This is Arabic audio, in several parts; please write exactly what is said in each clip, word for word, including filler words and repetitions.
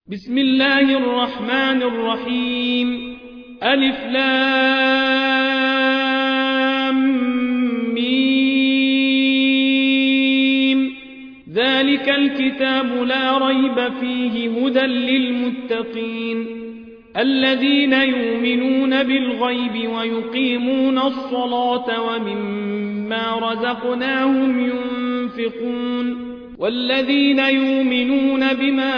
بسم الله الرحمن الرحيم ألف لام ميم ذلك الكتاب لا ريب فيه هدى للمتقين الذين يؤمنون بالغيب ويقيمون الصلاة ومما رزقناهم ينفقون والذين يؤمنون بما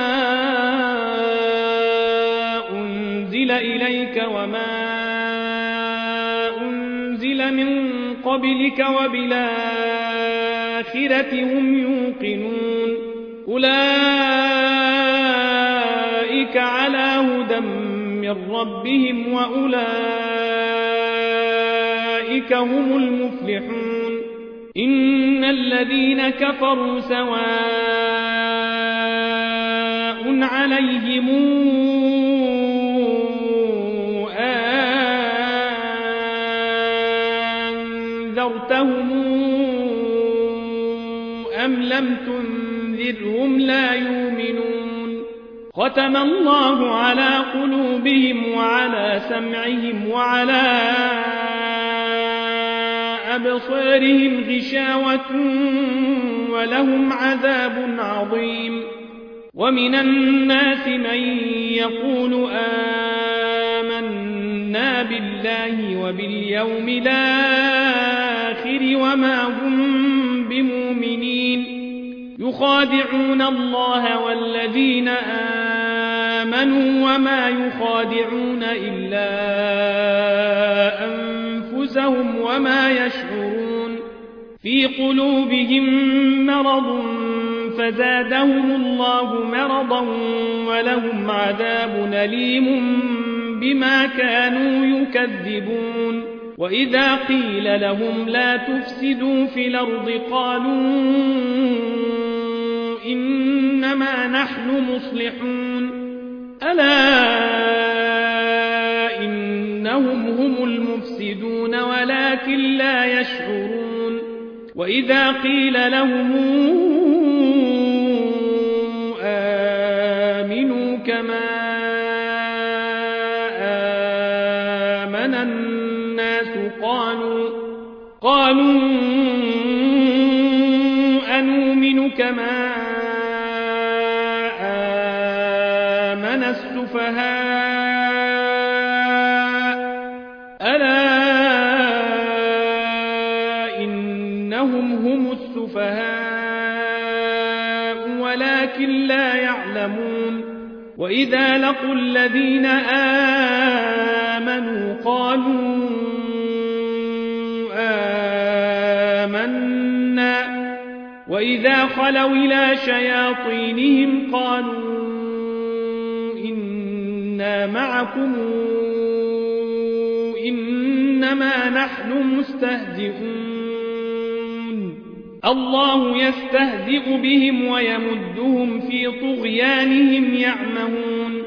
أنزل إليك وما أنزل من قبلك وبالآخرة هم يوقنون أولئك على هدى من ربهم وأولئك هم المفلحون إن الذين كفروا سواء عليهم أنذرتهم أم لم تنذرهم لا يؤمنون ختم الله على قلوبهم وعلى سمعهم وعلى أبصارهم غشاوة ولهم عذاب عظيم ومن الناس من يقول آمنا بالله وباليوم الآخر وما هم بمؤمنين يخادعون الله والذين آمنوا وما يخادعون إلا أنفسهم وما يشعرون في قلوبهم مرض فزادهم الله مرضا ولهم عذاب أليم بما كانوا يكذبون وإذا قيل لهم لا تفسدوا في الأرض قالوا إنما نحن مصلحون ألا إنهم هم المفسدون ولكن لا يشعرون وإذا قيل لهم آمنوا كما آمن الناس قالوا قالوا أنؤمن كما آمن السفهاء ألا إنهم هم السفهاء ولكن لا يعلمون وإذا لقوا الذين آمنوا قالوا آمنا وإذا خلوا إلى شياطينهم قالوا إنا معكم إنما نحن مستهزئون الله يستهزئ بهم ويمدهم في طغيانهم يعمهون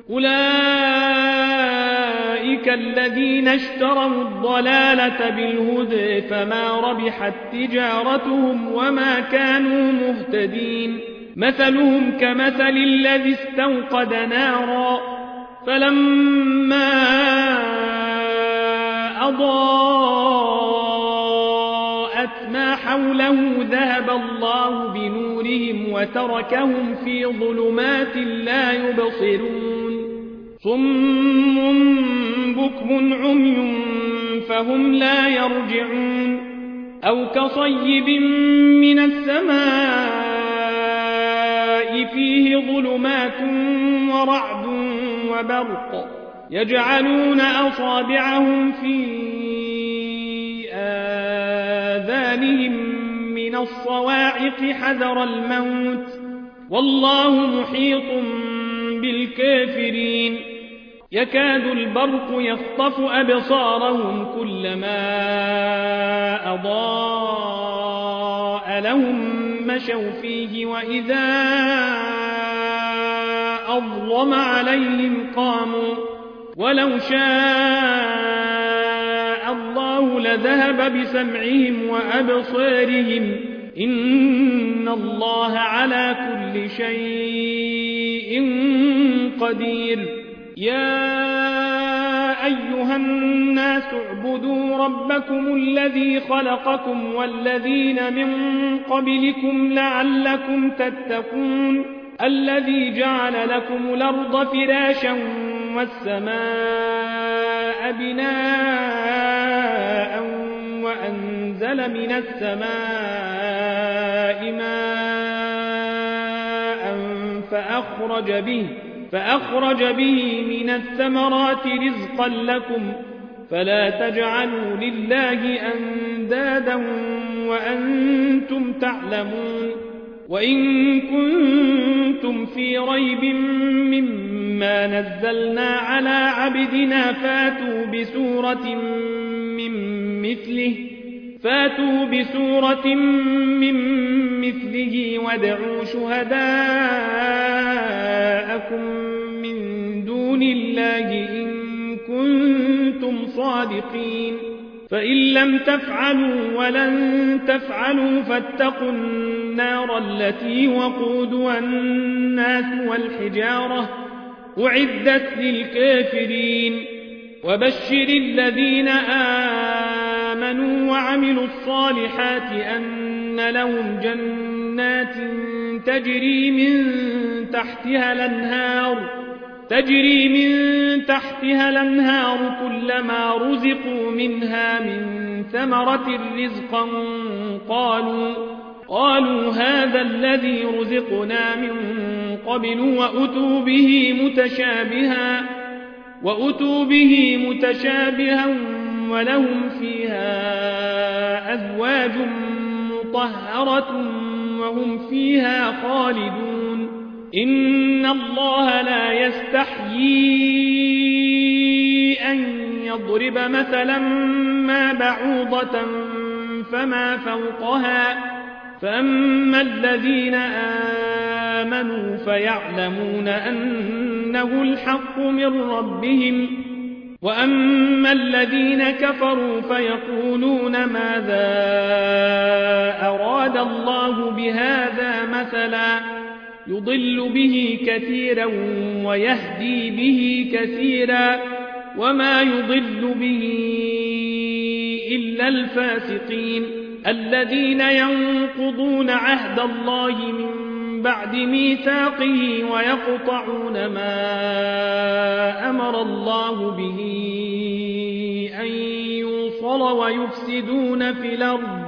أولئك الذين اشتروا الضلالة بالهدى فما ربحت تجارتهم وما كانوا مهتدين مثلهم كمثل الذي استوقد نارا فلما أضاءت ما حوله ذهب الله بنورهم وتركهم في ظلمات لا يبصرون صم بكم عمي فهم لا يرجعون أو كصيب من السماء فيه ظلمات ورعد وبرق يجعلون أصابعهم في آذانهم من الصواعق حذر الموت والله محيط بالكافرين يكاد البرق يخطف أبصارهم كلما أضاء لهم مشوا فيه وإذا أظلم عليهم قاموا ولو شاء الله لذهب بسمعهم وأبصارهم إن الله على كل شيء قدير. يا أيها الناس اعبدوا ربكم الذي خلقكم والذين من قبلكم لعلكم تتقون الذي جعل لكم الأرض فراشا والسماء بناء وأنزل من السماء ماء فأخرج به, فأخرج به من الثمرات رزقا لكم فلا تجعلوا لله أندادا وأنتم تعلمون. وإن كنتم في ريب مما نزلنا على عبدنا فاتوا بسورة من مثله فاتوا بسورة من مثله وادعوا شهداءكم من دون الله إن كنتم صادقين. فإن لم تفعلوا ولن تفعلوا فاتقوا النار التي وقودها الناس والحجارة أعدت للكافرين. وبشر الذين آمنوا وعملوا الصالحات أن لهم جنات تجري من تحتها الأنهار تجري من تحتها الأنهار كلما رزقوا منها من ثمرة رزقا قالوا قالوا هذا الذي رزقنا من قبل وأتوا به متشابها وأتوا به متشابها ولهم فيها أزواج مطهرة وهم فيها خالدون. إن الله لا يستحيي أن يضرب مثلا ما بعوضة فما فوقها فأما الذين آمنوا فيعلمون أنه الحق من ربهم وأما الذين كفروا فيقولون ماذا أراد الله بهذا مثلا يضل به كثيرا ويهدي به كثيرا وما يضل به إلا الفاسقين الذين ينقضون عهد الله من بعد ميثاقه ويقطعون ما أمر الله به أن يوصل ويفسدون في الأرض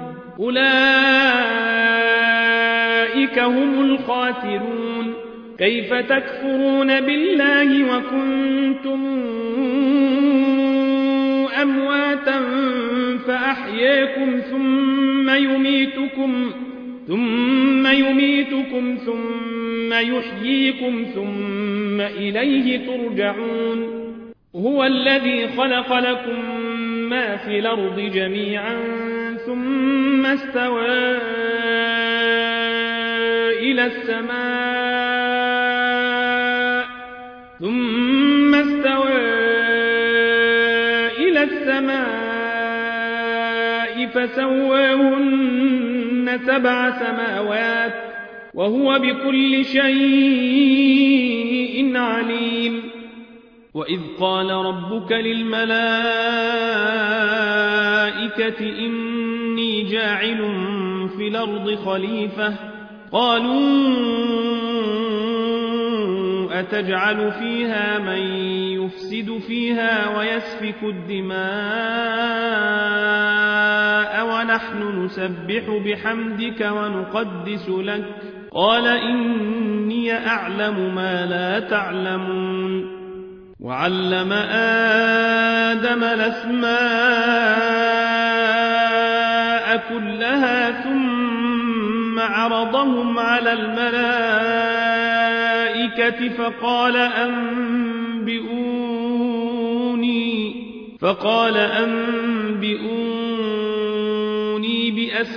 أولئك هم الخاسرون. كيف تكفرون بالله وكنتم أمواتا فأحياكم ثم يميتكم ثم يميتكم ثم يحييكم ثم إليه ترجعون. هو الذي خلق لكم ما في الأرض جميعا ثم استوى إلى السماء ثم استوى إلى السماء فسواهن سبع سماوات وهو بكل شيء عليم. وإذ قال ربك للملائكة إني جاعل في الأرض خليفة قالوا أتجعل فيها من يفسد فيها ويسفك الدماء ونحن نسبح بحمدك ونقدس لك قال إني أعلم ما لا تعلمون. وعلم آدم الأسماء كلها ثم عرضهم على الملائكة فقال أنبئوني فقال أنبئوني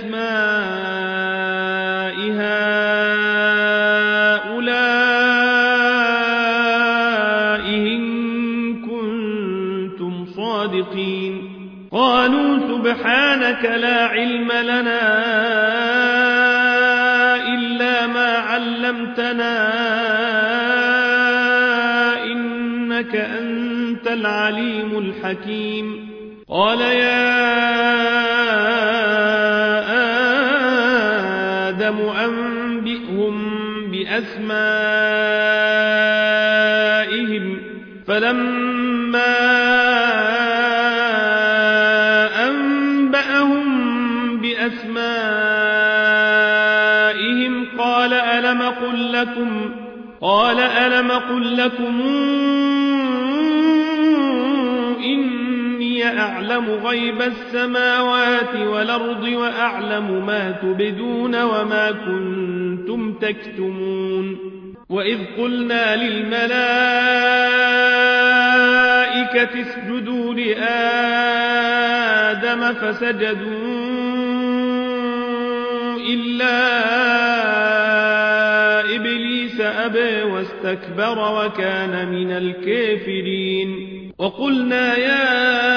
بأسماء هؤلاء إن كنتم صادقين. قالوا سبحانك لا علم لنا إلا ما علمتنا إنك أنت العليم الحكيم قال يا آدم أنبئهم بأسمائهم فلما أنبأهم بأسمائهم قال ألم قل لكم قال ألم قل لكم إني أعلم غيب السماوات والأرض وأعلم ما تبدون وما كنتم تكتمون وإذ قلنا للملائكة اسجدوا لآدم فسجدوا إلا إبليس أبى واستكبر وكان من الكافرين وقلنا يا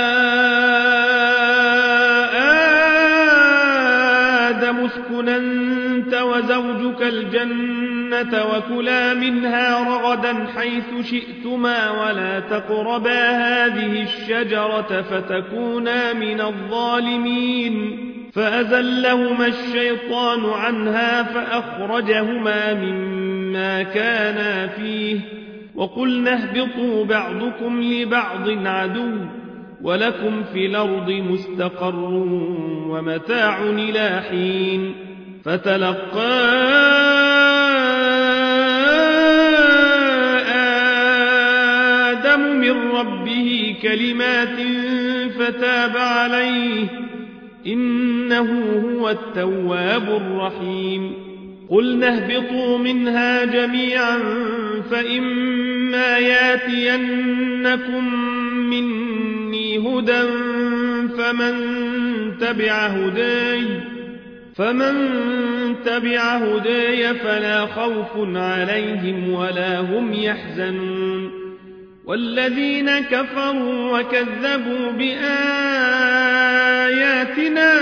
آدم اسكن أنت وزوجك الجنة وكلا منها رغدا حيث شئتما ولا تقربا هذه الشجرة فتكونا من الظالمين فأزلهما الشيطان عنها فأخرجهما مما كانا فيه وقلنا اهبطوا بعضكم لبعض عدو ولكم في الأرض مستقر ومتاع إلى حين فتلقى آدم من ربه كلمات فتاب عليه إنه هو التواب الرحيم قلنا اهبطوا منها جميعا فإما ياتينكم مني هدى فمن تبع هداي فمن تبع هداي فلا خوف عليهم ولا هم يحزنون والذين كفروا وكذبوا بآياتنا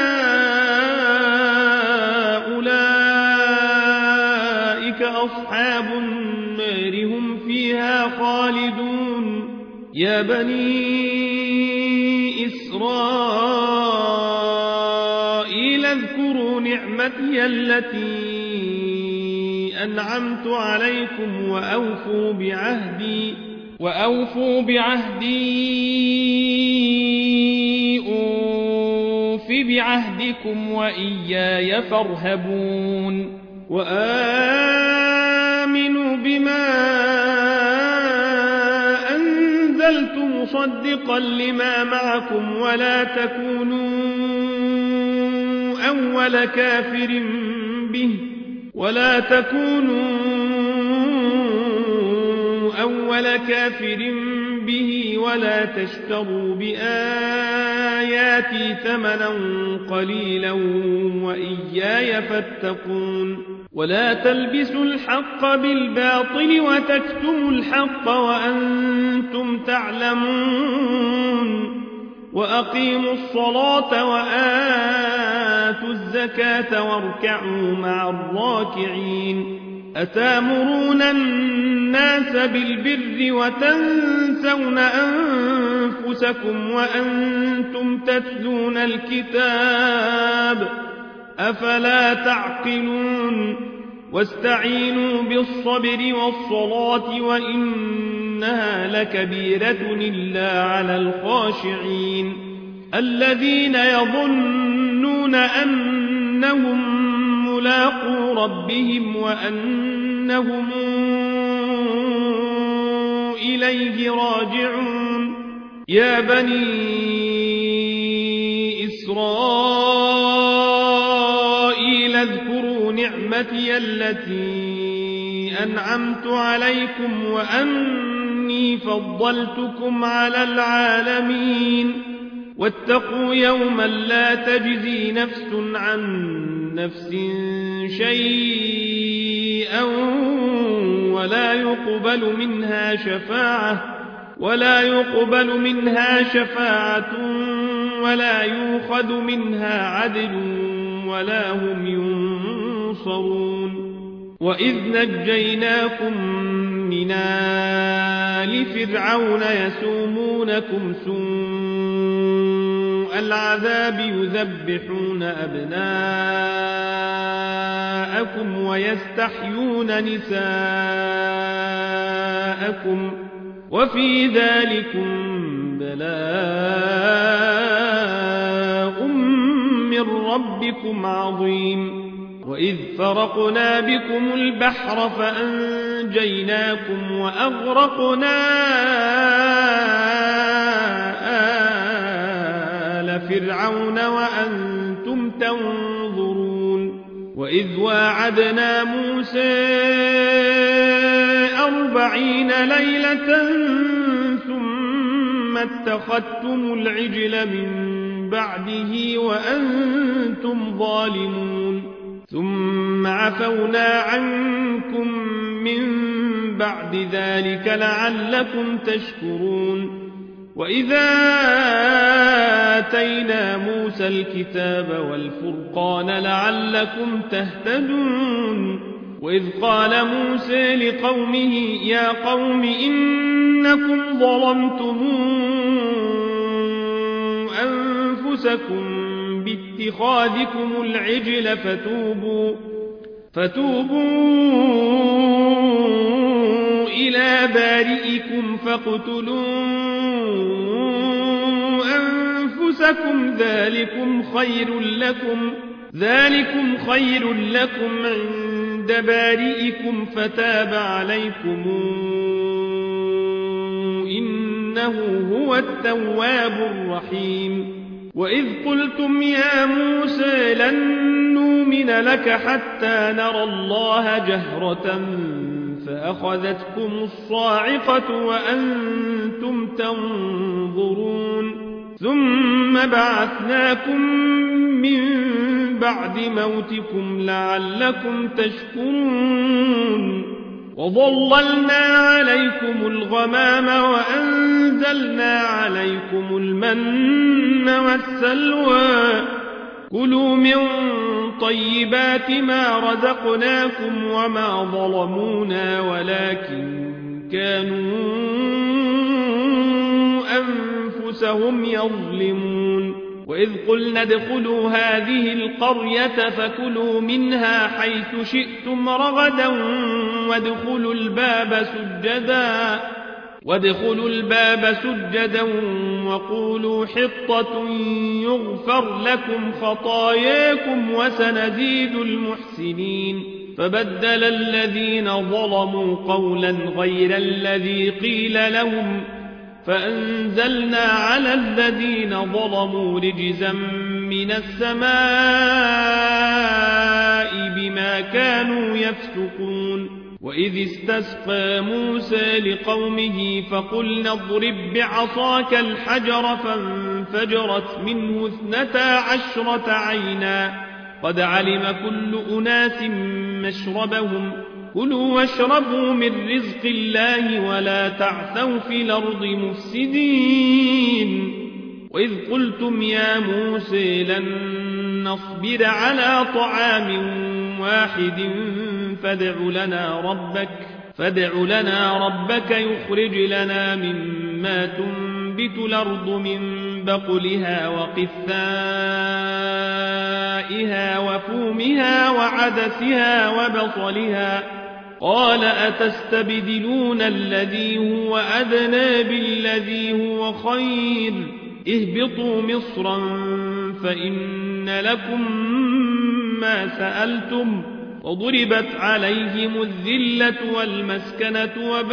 أولئك أصحاب النار هم فيها خالدون يا بني إسرائيل اذكروا نعمتي التي أنعمت عليكم وأوفوا بعهدي وأوفوا بعهدي أوف بعهدكم وإياي فارهبون وآمنوا بما أنزلت مصدقا لما معكم ولا تكونوا أول كافر به ولا تكونوا أول كافر به ولا تشتروا بآياتي ثمنا قليلا وإياي فاتقون ولا تلبسوا الحق بالباطل وتكتموا الحق وأنتم تعلمون وأقيموا الصلاة وآتوا الزكاة واركعوا مع الراكعين أتامرون الناس بالبر وتنسون أنفسكم وأنتم تتلون الكتاب أفلا تعقلون واستعينوا بالصبر والصلاة وإنها لكبيرة إلا على الخاشعين الذين يظنون أنهم ملاقو ربهم وأنهم إليه راجعون يا بني إسرائيل اذكروا نعمتي التي أنعمت عليكم وأني فضلتكم على العالمين واتقوا يوما لا تجزي نفس عن نفس شيئا ولا يقبل منها شفاعة ولا يقبل منها شفاعة ولا يؤخذ منها عدل ولا هم ينصرون وإذ نجيناكم من آل فرعون يسومونكم سوء العذاب يذبحون أبناءكم ويستحيون نساءكم وفي ذلكم بلاء من ربكم عظيم وإذ فرقنا بكم البحر فأنجيناكم وأغرقنا آل فرعون وأنتم تنظرون وإذ واعدنا موسى أربعين ليلة ثم اتخذتم العجل من بعده وأنتم ظالمون ثم عفونا عنكم من بعد ذلك لعلكم تشكرون وإذا آتينا موسى الكتاب والفرقان لعلكم تهتدون وإذ قال موسى لقومه يا قوم إنكم ظلمتم أنفسكم باتخاذكم العجل فتوبوا, فتوبوا إلى بارئكم فاقتلوا أنفسكم ذلكم خير لكم, ذلكم خير لكم عند بارئكم فتاب عليكم إنه هو التواب الرحيم وإذ قلتم يا موسى لن نؤمن لك حتى نرى الله جهرة فأخذتكم الصاعقة وأنتم تنظرون ثم بعثناكم من بعد موتكم لعلكم تشكرون وظللنا عليكم الغمام وأنزلنا عليكم المن والسلوى كلوا من طيبات ما رزقناكم وما ظلمونا ولكن كانوا أنفسهم يظلمون وإذ قلنا ادخلوا هذه القرية فكلوا منها حيث شئتم رغدا وادخلوا الباب سجدا وادخلوا الباب سجدا وقولوا حطة يغفر لكم خطاياكم وسنزيد المحسنين فبدل الذين ظلموا قولا غير الذي قيل لهم فأنزلنا على الذين ظلموا رجزا من السماء بما كانوا يفسقون وإذ استسقى موسى لقومه فقلنا اضرب بعصاك الحجر فانفجرت منه اثنتا عشرة عينا قد علم كل أناس مشربهم كلوا واشربوا من رزق الله ولا تعثوا في الأرض مفسدين وإذ قلتم يا موسى لن نصبر على طعام واحد فادع لنا ربك فادع لنا ربك يخرج لنا مما تنبت الأرض من بقلها وقثائها وفومها وعدسها وبصلها قال أتستبدلون الذي هو أدنى بالذي هو خير اهبطوا مصرا فإن لكم ما سألتم وضربت عليهم الذلة والمسكنة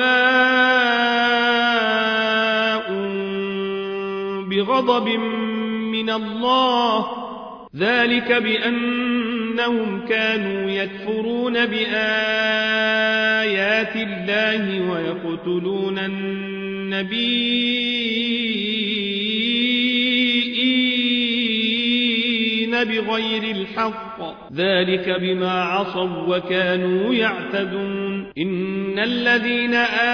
وباءوا بغضب من الله ذلك بأنهم كانوا يكفرون بآيات الله ويقتلون النبيين بغير الحق ذلك بما عصوا وكانوا يعتدون إن الذين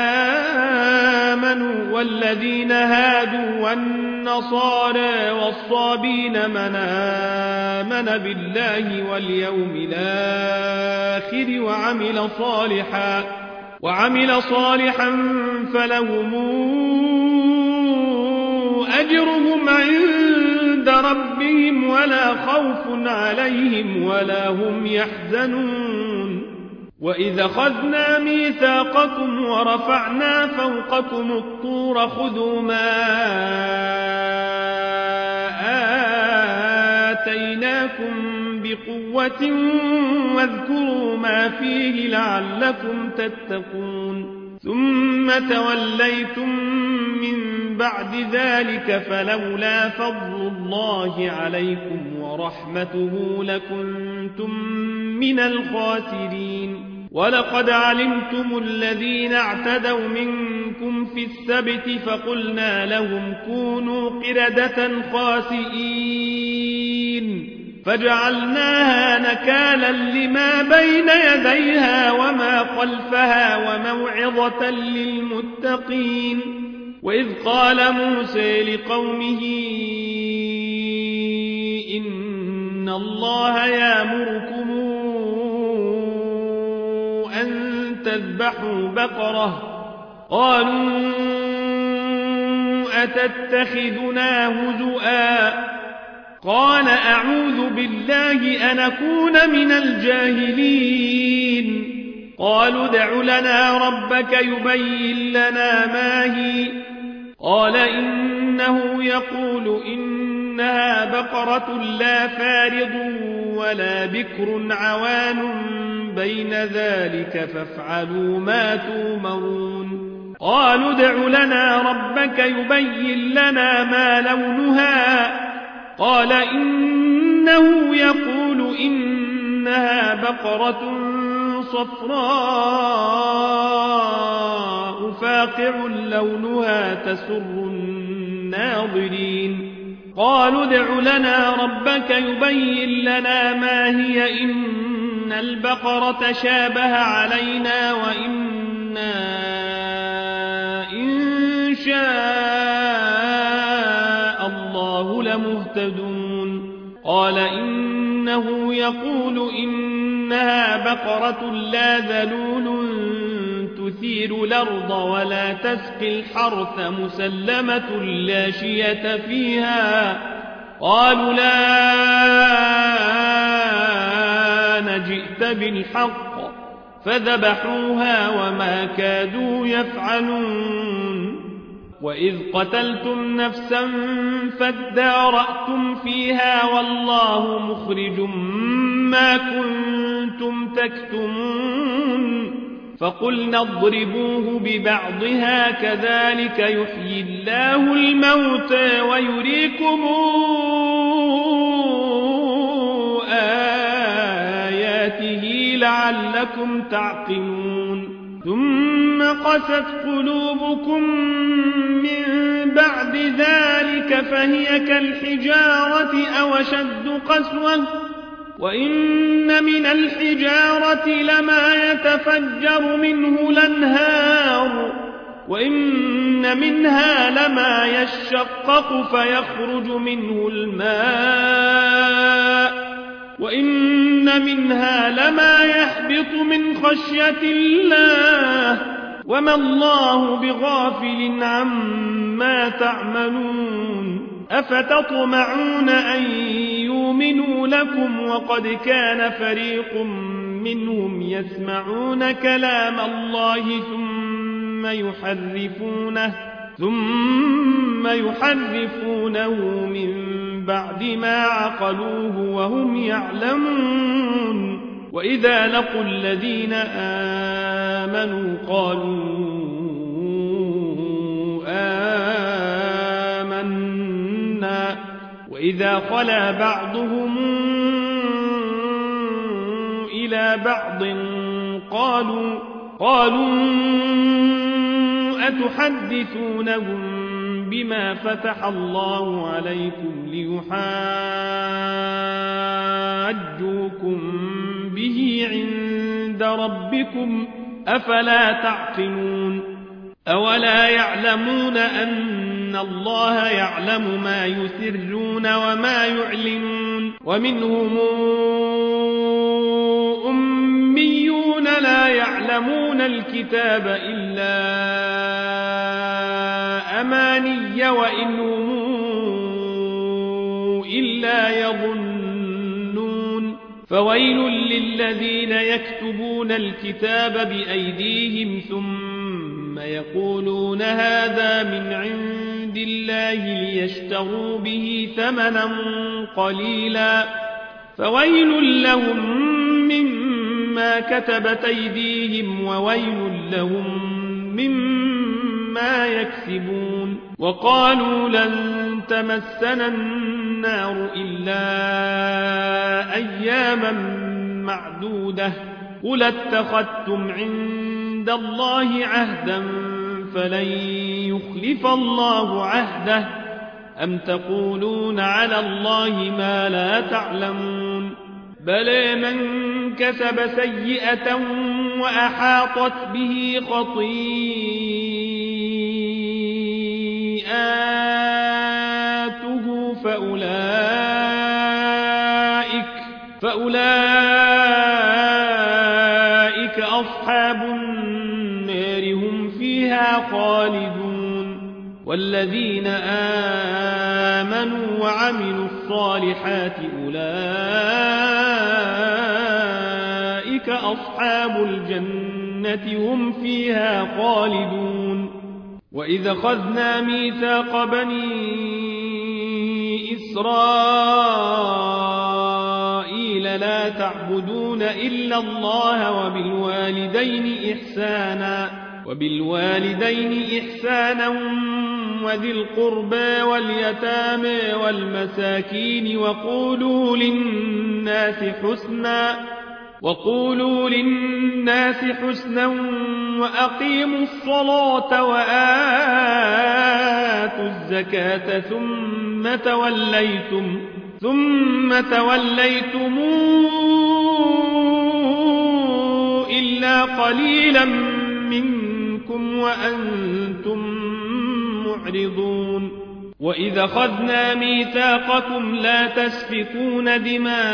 آمنوا والذين هادوا والنصارى والصابين من آمن بالله واليوم الآخر وعمل صالحا وعمل صالحا فلهم أجرهم عند ربهم ولا خوف عليهم ولا هم يحزنون وإذا أخذنا ميثاقكم ورفعنا فوقكم الطور خذوا ما آتيناكم بقوة واذكروا ما فيه لعلكم تتقون ثم توليتم من بعد ذلك فلولا فضل الله عليكم ورحمته لكنتم من الخاسرين ولقد علمتم الذين اعتدوا منكم في السبت فقلنا لهم كونوا قردة خاسئين فجعلناها نكالا لما بين يديها وما خلفها وموعظة للمتقين وإذ قال موسى لقومه إن الله يأمركم أن تذبحوا بقرة قالوا أتتخذنا هزؤا قال أعوذ بالله أن أكون من الجاهلين قالوا ادع لنا ربك يبين لنا ما هي قال إنه يقول إنها بقرة لا فارض ولا بكر عوان بين ذلك فافعلوا ما تؤمرون قالوا ادع لنا ربك يبين لنا ما لونها قال إنه يقول إنها بقرة صفراء فاقع لونها تسر الناظرين قالوا ادع لنا ربك يبين لنا ما هي إن البقرة شابه علينا وإنا إن شاء الله لمهتدون قال إنه يقول إنها بقرة لا ذلول تثير الأرض ولا تسقي الحرث مسلمة لا شية فيها قالوا لا نجئت بالحق فذبحوها وما كادوا يفعلون وإذ قتلتم نفسا فادارأتم فيها والله مخرج ما كنتم تكتمون فقلنا اضربوه ببعضها كذلك يحيي الله الموتى ويريكم آياته لعلكم تعقلون ثم قست قلوبكم من بعد ذلك فهي كالحجارة أو أشد قسوة وإن من الحجارة لما يتفجر منه الأنهار وإن منها لما يشقق فيخرج منه الماء وإن منها لما يحبط من خشية الله وما الله بغافل عما تعملون أفتطمعون أن يؤمنوا لكم وقد كان فريق منهم يسمعون كلام الله ثم يحرفونه ثم يحرفونه من بعد ما عقلوه وهم يعلمون وإذا لقوا الذين آمنوا قالوا آمنا وإذا خلا بعضهم إلى بعض قالوا قالوا أتحدثونهم بما فتح الله عليكم ليحاجوكم به عند ربكم أفلا تعقلون أولا يعلمون أن الله يعلم ما يسرون وما يعلنون ومنهم أميون لا يعلمون الكتاب إلا أماني وإن هم إلا يظنون فويل للذين يكتبون الكتاب بأيديهم ثم يقولون هذا من عند الله ليشتروا به ثمنا قليلا فويل لهم مما كتبت أيديهم وويل لهم مما يكسبون وقالوا لن تمسنا النار إلا أياما معدودة قل اتخذتم عند الله عهدا فلن يخلف الله عهده أم تقولون على الله ما لا تعلمون بلى من كسب سيئة وأحاطت به خطيئاته فأولئك, فأولئك أصحاب النار هم فيها خالدون والذين آمنوا وعملوا الصالحات أولئك أصحاب الجنة هم فيها خالدون وإذا أخذنا ميثاق بني إسرائيل لا تعبدون إلا الله وبالوالدين إحسانا وبالوالدين إحسانا وذي القربى واليتامى والمساكين وقولوا للناس حسنا وقولوا للناس حسنا وأقيموا الصلاة وآتوا الزكاة ثم توليتم ثم توليتم إلا قليلا منكم وأنتم معرضون وإذا أخذنا ميثاقكم لا تسفكون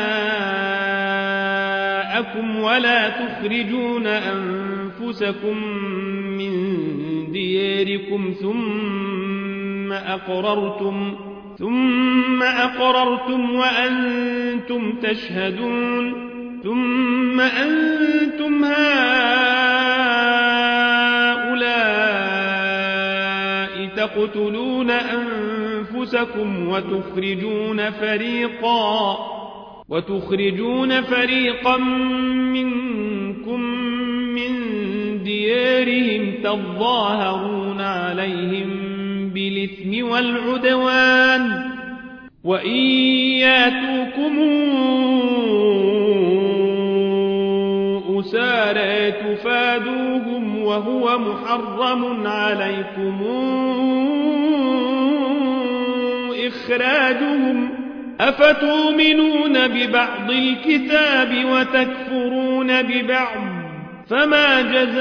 دماءكم ولا تخرجون أنفسكم من دياركم ثم أقررتم ثم أقررتم وأنتم تشهدون ثم أنتم هؤلاء تقتلون أنفسكم وتخرجون فريقا وتخرجون فريقا منكم من ديارهم تظاهرون عليهم بالإثم والعدوان وإن ياتوكم أسارى تفادوهم وهو محرم عليكم إخراجهم أفتؤمنون ببعض الكتاب وتكفرون ببعض فما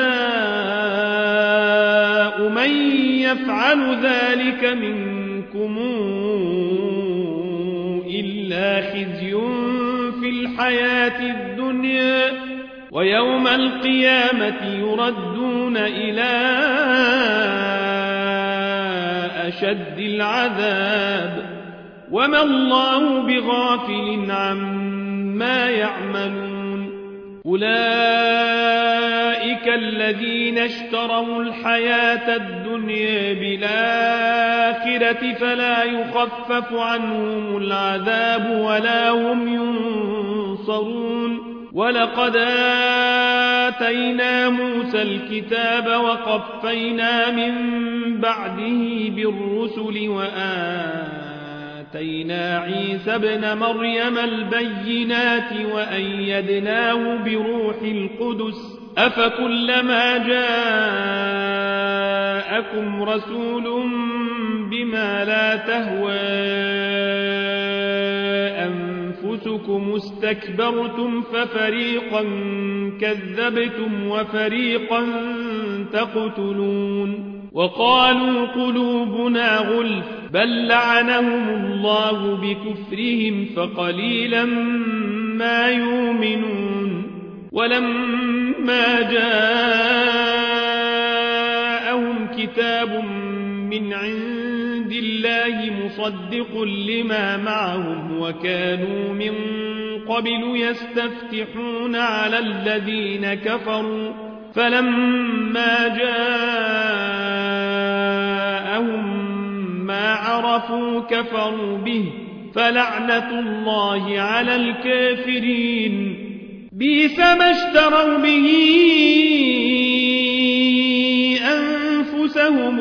جزاء من يفعل ذلك منكم إلا خزي في الحياة الدنيا ويوم القيامة يردون إلى أشد العذاب وما الله بغافل عما يعملون أولئك الذين اشتروا الحياة الدنيا بالآخرة فلا يخفف عنهم العذاب ولا هم ينصرون ولقد آتينا موسى الكتاب وقفينا من بعده بالرسل وآتينا عيسى ابن مريم البينات وأيدناه بروح القدس أفكلما جاءكم رسول بما لا تهوى أنفسكم استكبرتم ففريقا كذبتم وفريقا تقتلون وقالوا قلوبنا غلف بل لعنهم الله بكفرهم فقليلا ما يؤمنون ولما فلما جاءهم كتاب من عند الله مصدق لما معهم وكانوا من قبل يستفتحون على الذين كفروا فلما جاءهم ما عرفوا كفروا به فلعنة الله على الكافرين بئس ما اشتروا به أنفسهم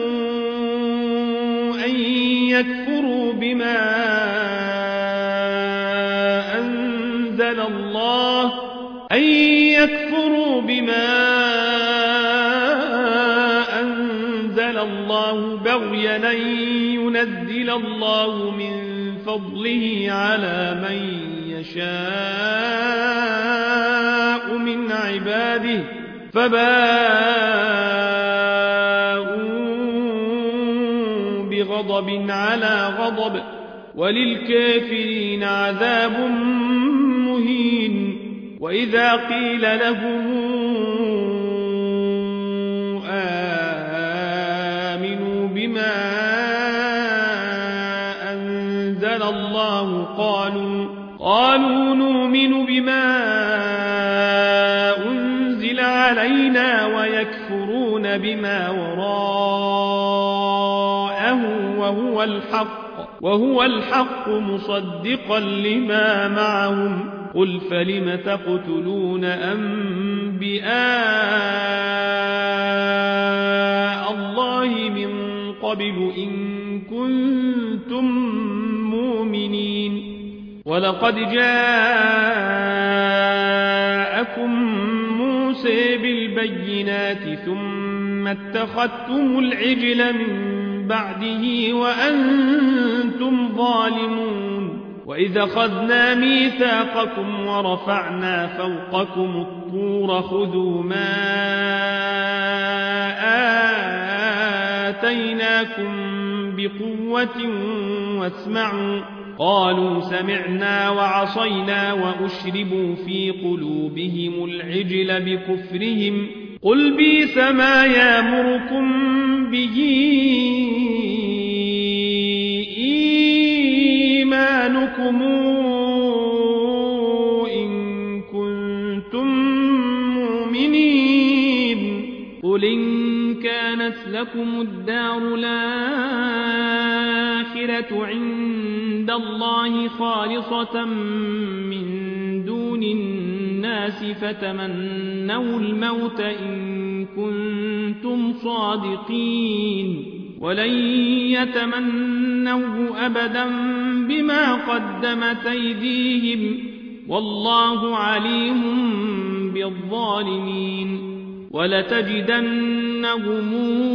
أن يكفروا بما أنزل الله أن يكفروا بما أنزل الله بغيا أن ينزل الله من فضله على من يشاء من عباده فباءوا بغضب على غضب وللكافرين عذاب مهين وإذا قيل لهم آمنوا بما أنزل الله قالوا قالوا نؤمن بما أنزل علينا ويكفرون بما وراءه وهو الحق وهو الحق مصدقا لما معهم قل فلم تقتلون أنبياء الله من قبل إن كنتم مؤمنين ولقد جاءكم موسى بالبينات ثم اتخذتم العجل من بعده وأنتم ظالمون وإذا أخذنا ميثاقكم ورفعنا فوقكم الطور خذوا ما آتيناكم بقوة واسمعوا قالوا سمعنا وعصينا وأشربوا في قلوبهم العجل بكفرهم قل بئس ما يأمركم به إيمانكم إن كنتم مؤمنين قل إن كانت لكم الدار الآخرة عند الله خالصة من دون الناس فتمنوا الموت إن كنتم صادقين ولن يتمنوه أبدا بما قدمت أيديهم والله عليم بالظالمين ولتجدنهم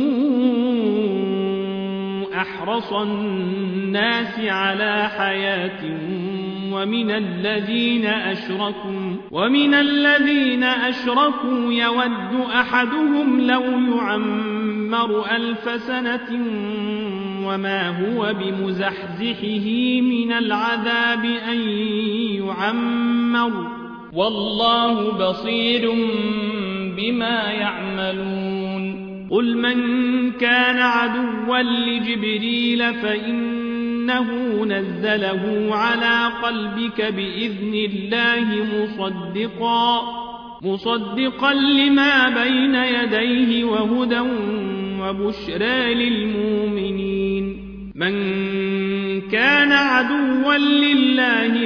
أحرص الناس على حياة ومن الذين أشركوا ومن الذين أشركوا يود أحدهم لو يعمر ألف سنة وما هو بمزحزحه من العذاب أن يعمر والله بصير بما يعملون قل من كان عدوا لجبريل فإنه نزله على قلبك بإذن الله مصدقا مصدقا لما بين يديه وهدى وبشرى للمؤمنين من كان عدوا لله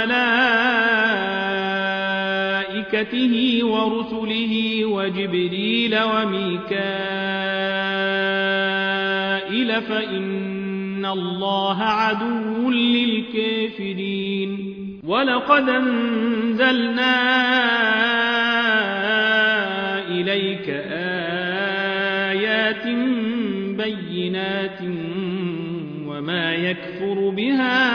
وملائكته ورسله وجبريل وميكائيل فإن الله عدو للكافرين ولقد أنزلنا إليك آيات بينات وما يكفر بها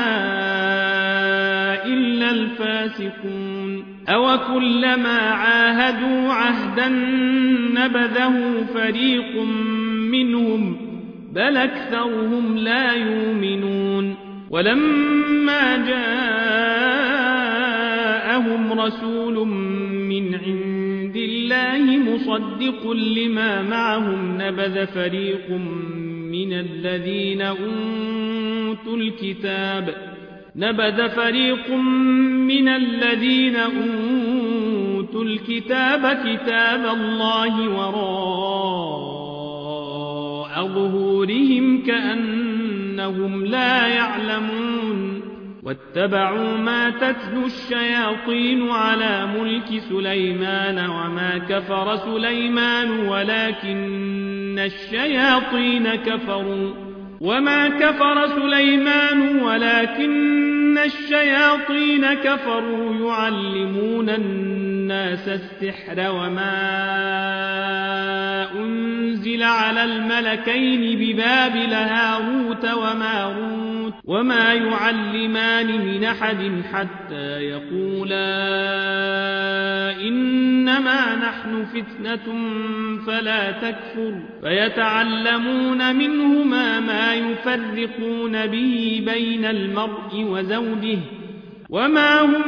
إلا الفاسقون أوكلما عاهدوا عهدا نبذه فريق منهم بل أكثرهم لا يؤمنون ولما جاءهم رسول من عند الله الله مصدق لما معهم نبذ فريق من الذين أوتوا الكتاب نبذ فريق من الذين أوتوا الكتاب كتاب الله وراء ظهورهم كأنهم لا يعلمون واتبعوا ما تتلو الشياطين على ملك سليمان وما كفر سليمان ولكن الشياطين كفروا وما كفر سليمان ولكن الشياطين كفروا يعلمون الناس السحر وما أنزل على الملكين ببابل هاروت وماروت وما يعلمان من أحد حتى يقولا إنما نحن فتنة فلا تكفر فيتعلمون منهما ما يفرقون به بين المرء وزوجه وما هم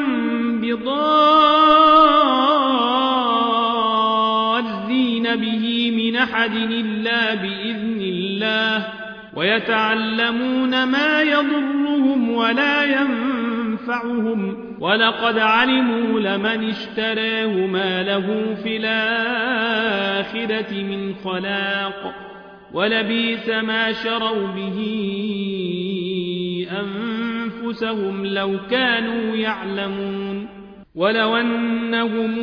بضارين به من أحد إلا بإذن الله ويتعلمون ما يضرهم ولا ينفعهم ولقد علموا لمن اشتراه ما له في الآخرة من خلاق ولبئس ما شروا به أنفسهم لو كانوا يعلمون ولو أنهم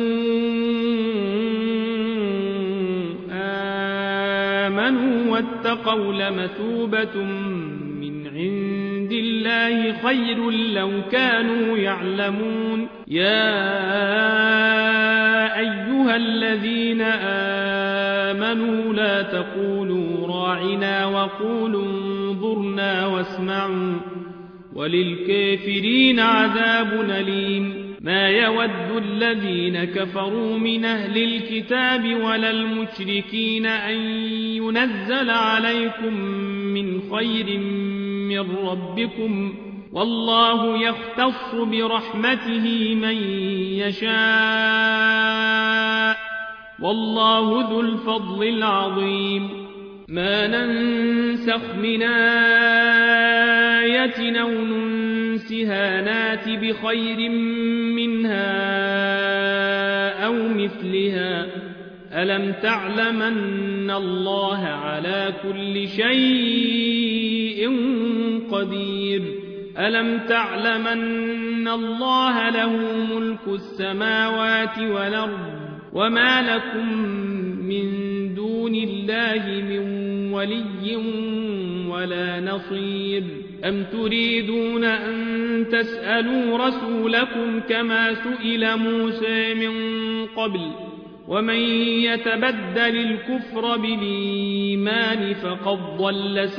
آمنوا واتقوا لمثوبة من عند الله خير لو كانوا يعلمون يا أيها الذين آمنوا لا تقولوا راعنا وقولوا انظرنا واسمعوا وللكافرين عذاب أليم ما يود الذين كفروا من أهل الكتاب ولا المشركين أن ينزل عليكم من خير من ربكم والله يختص برحمته من يشاء والله ذو الفضل العظيم ما ننسخ من آية أو ننسها نات بخير منها أو مثلها ألم تعلم أن الله على كل شيء قدير ألم تعلم أن الله له ملك السماوات والأرض وما لكم من دون الله من ولي ولا نصير أم تريدون أن تسألوا رسولكم كما سئل موسى من قبل ومن يتبدل الكفر بالإيمان فقد ضل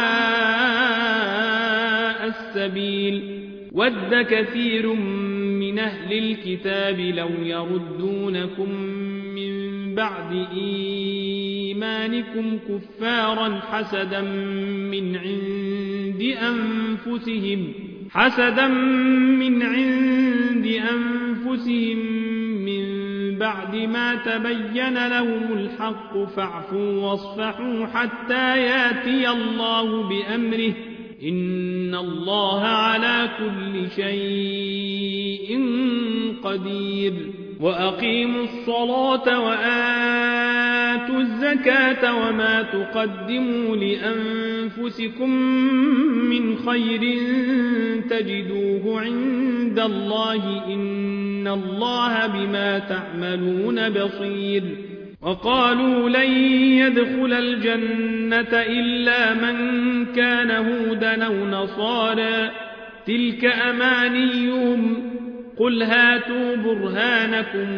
سواء السبيل ود كثير من أهل الكتاب لو يردونكم من بعد إيمانكم كفارا حسدا من عند أنفسهم حسدا من عند أنفسهم من بعد ما تبين لهم الحق فاعفوا واصفحوا حتى ياتي الله بأمره إن الله على كل شيء قدير وأقيموا الصلاة وآتوا الزكاة وما تقدموا لأنفسكم من خير تجدوه عند الله إن الله بما تعملون بصير وقالوا لن يدخل الجنة إلا من كان هودا أو نصارى تلك أمانيهم قل هاتوا برهانكم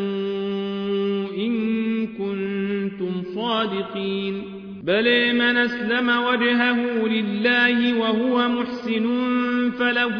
إن كنتم صادقين بل من أسلم وجهه لله وهو محسن فله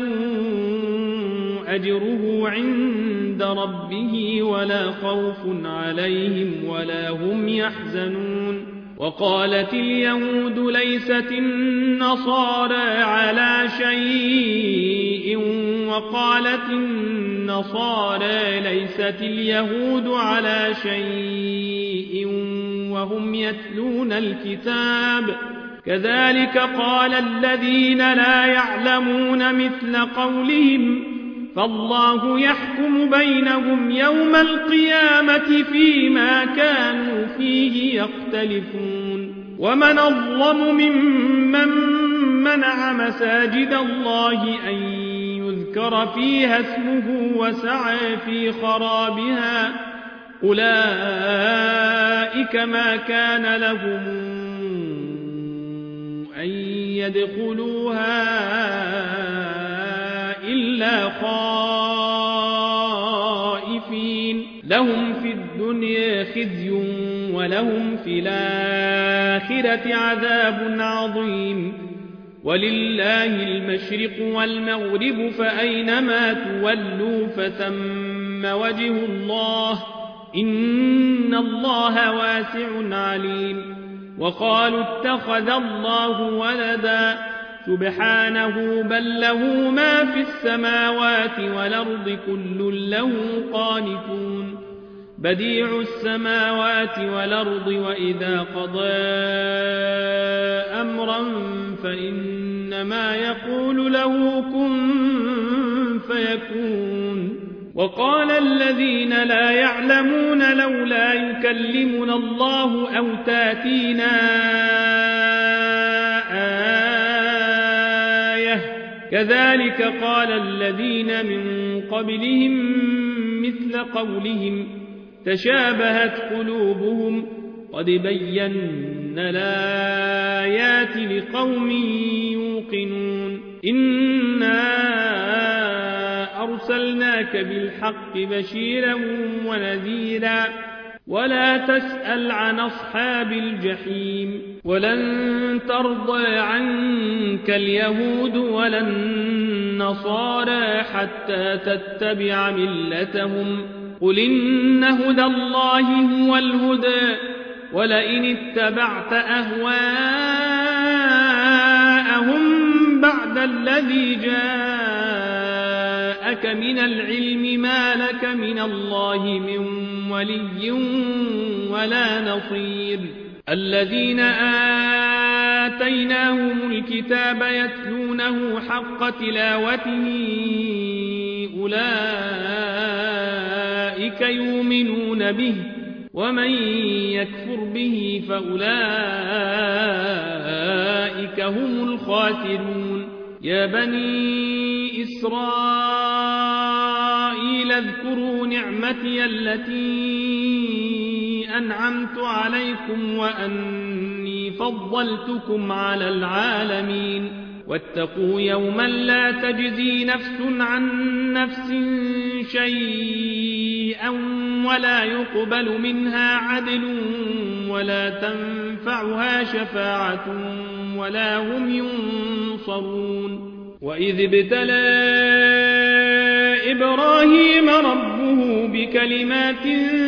أجره عند ربه ولا خوف عليهم ولا هم يحزنون وقالت اليهود ليست النصارى على شيء وقالت النصارى ليست اليهود على شيء وهم يتلون الكتاب كذلك قال الذين لا يعلمون مثل قولهم فالله يحكم بينهم يوم القيامة فيما كانوا فيه يختلفون ومن أظلم ممن منع مساجد الله أن يذكر فيها اسمه وسعى في خرابها أولئك ما كان لهم أن يدخلوها إلا خائفين لهم في الدنيا خزي ولهم في الآخرة عذاب عظيم ولله المشرق والمغرب فأينما تولوا فثم وجه الله إن الله واسع عليم وقالوا اتخذ الله ولدا سبحانه بل له ما في السماوات والأرض كل له قانتون بديع السماوات والأرض وإذا قضى أمرا فإنما يقول له كن فيكون وقال الذين لا يعلمون لولا يكلمنا الله أو تاتينا آية كذلك قال الذين من قبلهم مثل قولهم تشابهت قلوبهم قد بينا الآيات لقوم يوقنون إنا أرسلناك بالحق بشيرا ونذيرا ولا تسأل عن أصحاب الجحيم ولن ترضى عنك اليهود ولا النصارى حتى تتبع ملتهم قل إن هدى الله هو الهدى ولئن اتبعت أهواءهم بعد الذي جاءك من العلم ما لك من الله من ولي ولا نصير الذين آتيناهم الكتاب يتلونه حق تلاوته أولئك يؤمنون به ومن يكفر به فأولئك هم الخاسرون يا بني إسرائيل اذكروا نعمتي التي أنعمت عليكم وأني فضلتكم على العالمين واتقوا يوما لا تجزي نفس عن نفس شيئا ولا يقبل منها عدل ولا تنفعها شفاعة ولا هم ينصرون وإذ ابتلى إبراهيم ربه بكلمات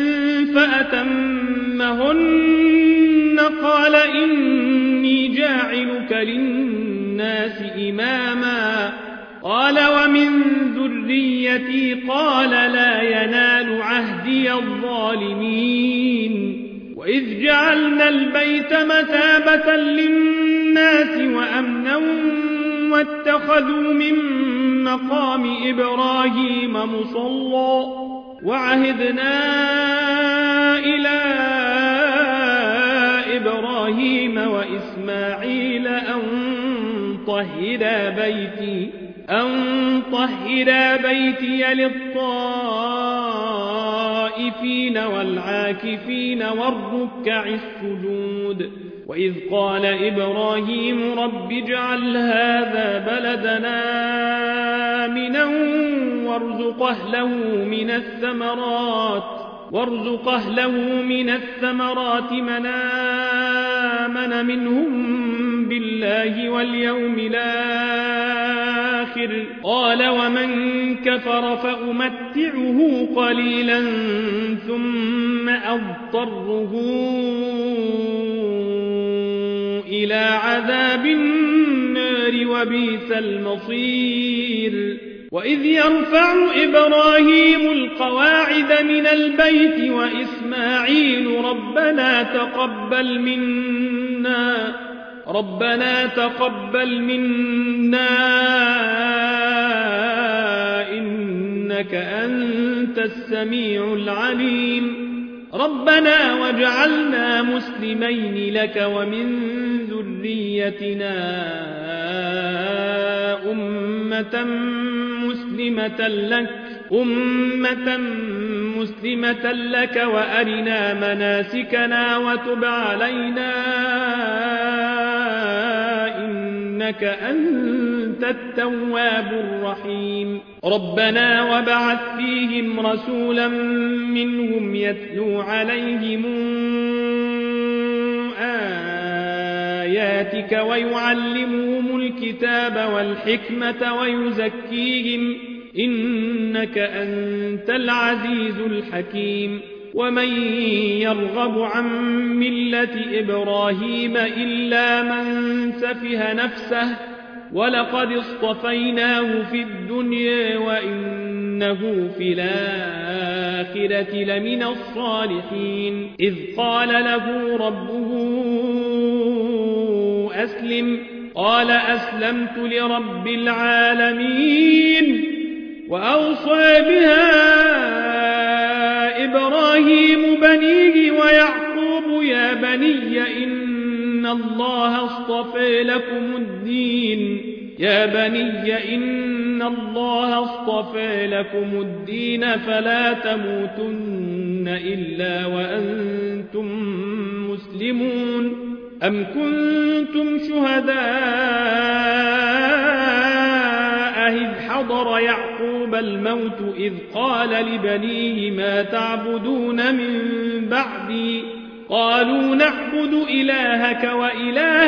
فأتمهن قال إني جاعلك للناس إماما قال ومن ذريتي قال لا ينال عهدي الظالمين وإذ جعلنا البيت مثابة للناس وأمنا واتخذوا من مقام إبراهيم مصلى وعهدنا إلى إبراهيم وإسماعيل أن طهرا بيتي أن طهرا بيتي للطائفين والعاكفين والركع السجود وإذ قال إبراهيم رب اجعل هذا بلدنا آمنا وارزق أهله من الثمرات وارزق أهله من الثمرات من آمن منهم بالله واليوم الآخر قال ومن كفر فأمتعه قليلا ثم أضطره إلى عذاب النار وبئس المصير وإذ يرفع إبراهيم القواعد من البيت وإسماعيل ربنا تقبل منا ربنا تقبل منا إنك أنت السميع العليم ربنا واجعلنا مسلمين لك ومن ذريتنا أمة مسلمة لك أمة مسلمة لك وأرنا مناسكنا وتب علينا إنك أنت التواب الرحيم ربنا وابعث فيهم رسولا منهم يتلو عليهم آياتك ويعلمهم الكتاب والحكمة ويزكيهم إنك أنت العزيز الحكيم ومن يرغب عن ملة إبراهيم إلا من سفه نفسه ولقد اصطفيناه في الدنيا وإنه في الآخرة لمن الصالحين إذ قال له ربه أسلم قال أسلمت لرب العالمين وأوصى بها إبراهيم بنيه ويعقوب يا بني إن الله اصطفى لكم الدين يا بني إن الله اصطفى لكم الدين فلا تموتن إلا وأنتم مسلمون أم كنتم شهداء إذ حضر يعقوب الموت إذ قال لبنيه ما تعبدون من بعدي قالوا نعبد إلهك وإله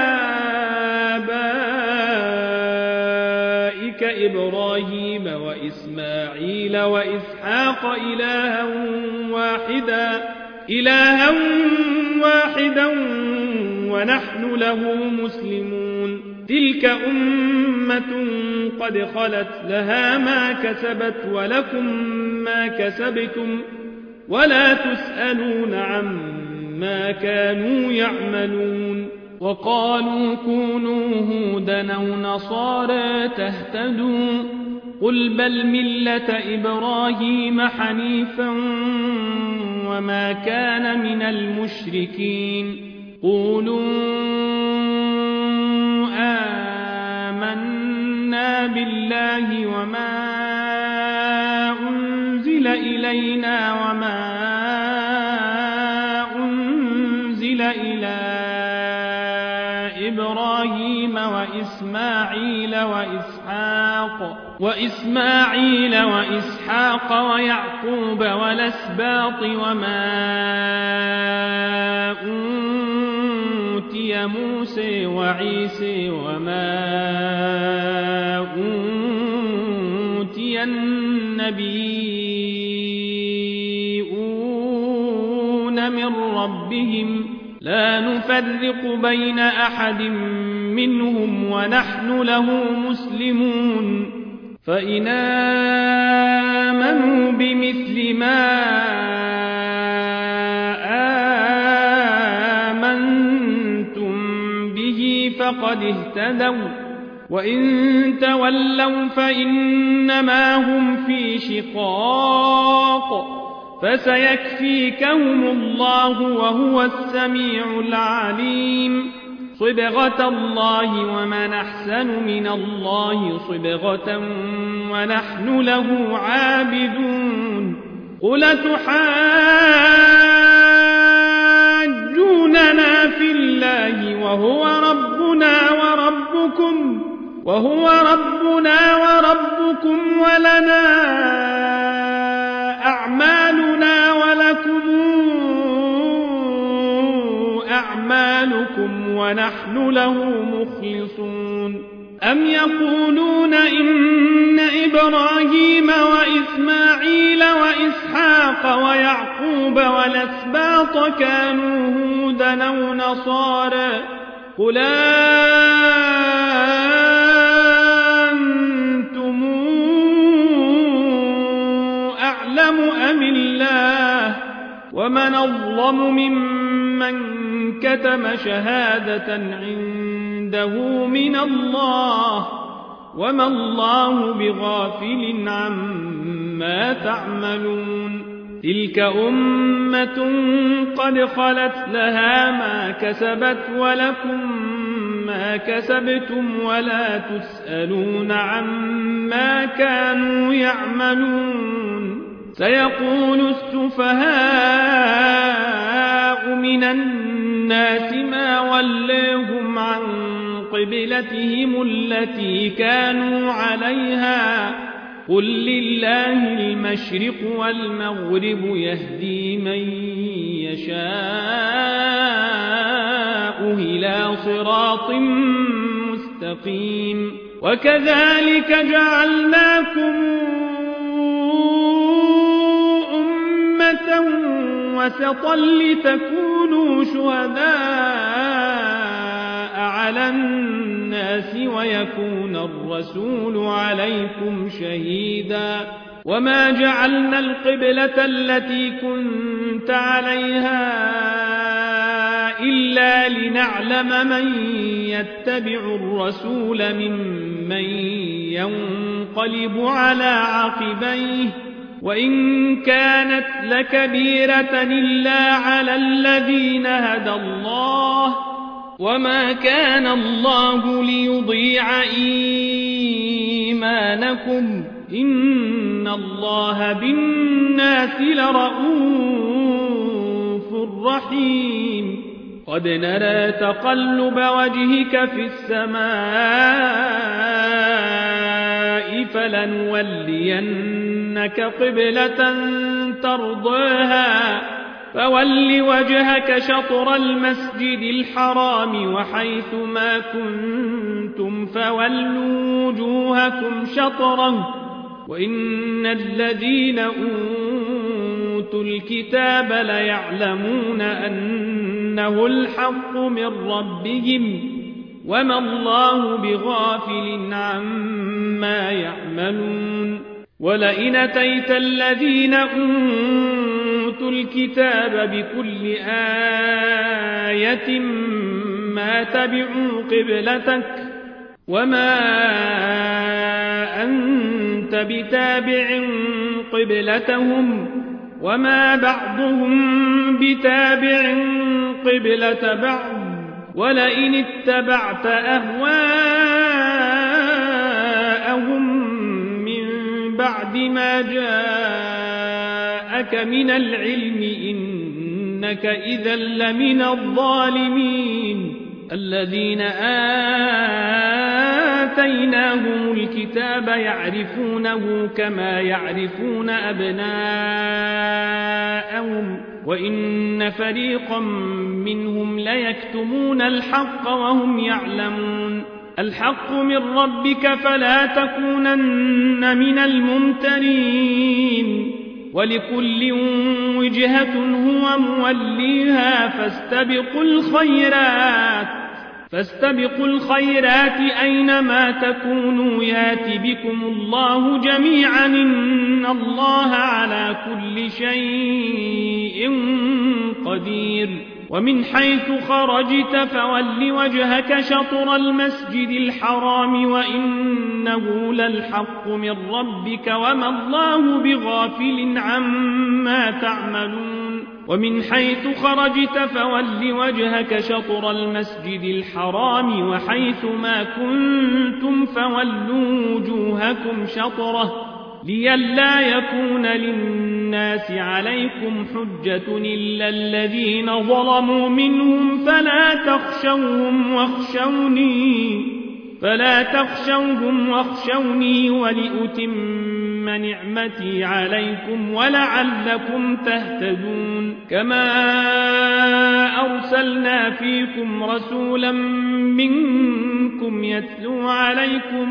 آبائك إبراهيم وإسماعيل وإسحاق إلها واحدا إلها واحدا ونحن له مسلمون تلك أمة قد خلت لها ما كسبت ولكم ما كسبتم ولا تسألون عما كانوا يعملون وقالوا كونوا هودا أو نصارى تهتدوا قل بل ملة إبراهيم حنيفا وما كان من المشركين قولوا آمنا بالله وما أنزل إلينا وما أنزل إلى إبراهيم وإسماعيل وإسحاق وإسماعيل وإسحاق ويعقوب والأسباط وما أوتي موسى وعيسى وما أوتي النبيون من ربهم لا نفرق بين أحد منهم ونحن له مسلمون فإن آمنوا بمثل ما آمنتم به فقد اهتدوا وإن تولوا فإنما هم في شقاق فسيكفيكهم الله وهو السميع العليم صبغة الله ومن أحسن من الله صبغة ونحن له عابدون قل تحاجوننا في الله وهو ربنا وربكم وهو ربنا وربكم ولنا أعمالنا ولكم أعمالكم ونحن له مخلصون أم يقولون إن إبراهيم وإسماعيل وإسحاق ويعقوب والأسباط كانوا هودا أو نصارى قل أنتم أم الله ومن أظلم ممن كتم شهادة عنده من الله وما الله بغافل عما تعملون تلك أمة قد خلت لها ما كسبت ولكم ما كسبتم ولا تسألون عما كانوا يعملون سيقول السفهاء من الناس ما وليهم عن قبلتهم التي كانوا عليها قل لله المشرق والمغرب يهدي من يشاء إلى صراط مستقيم وكذلك جعلناكم أمة وسطا لتكونوا شهداء على الناس ويكون الرسول عليكم شهيدا وما جعلنا القبلة التي كنت عليها إلا لنعلم من يتبع الرسول ممن ينقلب على عقبيه وإن كانت لكبيرة إلا على الذين هدى الله وما كان الله ليضيع إيمانكم إن الله بالناس لرؤوف رحيم قد نرى تقلب وجهك في السماء فلنولينك قبلة ترضاها فول وجهك شطر المسجد الحرام وحيث ما كنتم فولوا وجوهكم شطره وإن الذين أوتوا الكتاب ليعلمون أنه الحق من ربهم وما الله بغافل عما يعملون ولئن أتيت الذين أوتوا الكتاب بكل آية ما تبعوا قبلتك وما أنت بتابع قبلتهم وما بعضهم بتابع قبلة بعض ولئن اتبعت أهواءهم بعد ما جاءك من العلم إنك إذا لمن الظالمين الذين آتيناهم الكتاب يعرفونه كما يعرفون أبناءهم وإن فريقا منهم ليكتمون الحق وهم يعلمون الحق من ربك فلا تكونن من الممترين ولكل وجهة هو موليها فاستبقوا الخيرات فاستبقوا الخيرات أينما تكونوا يات بكم الله جميعا إن الله على كل شيء قدير ومن حيث خرجت فول وجهك شطر المسجد الحرام وإنه للحق من ربك وما الله بغافل عما تعملون ومن حيث خرجت فول وجهك شطر المسجد الحرام وحيث ما كنتم فولوا وجوهكم شطره لئلا يكون للناس عليكم حجة إلا الذين ظلموا منهم فلا تخشوهم واخشوني فلا تخشوهم واخشوني ولأتم نعمتي عليكم ولعلكم تهتدون كما أرسلنا فيكم رسولا منكم يتلو عليكم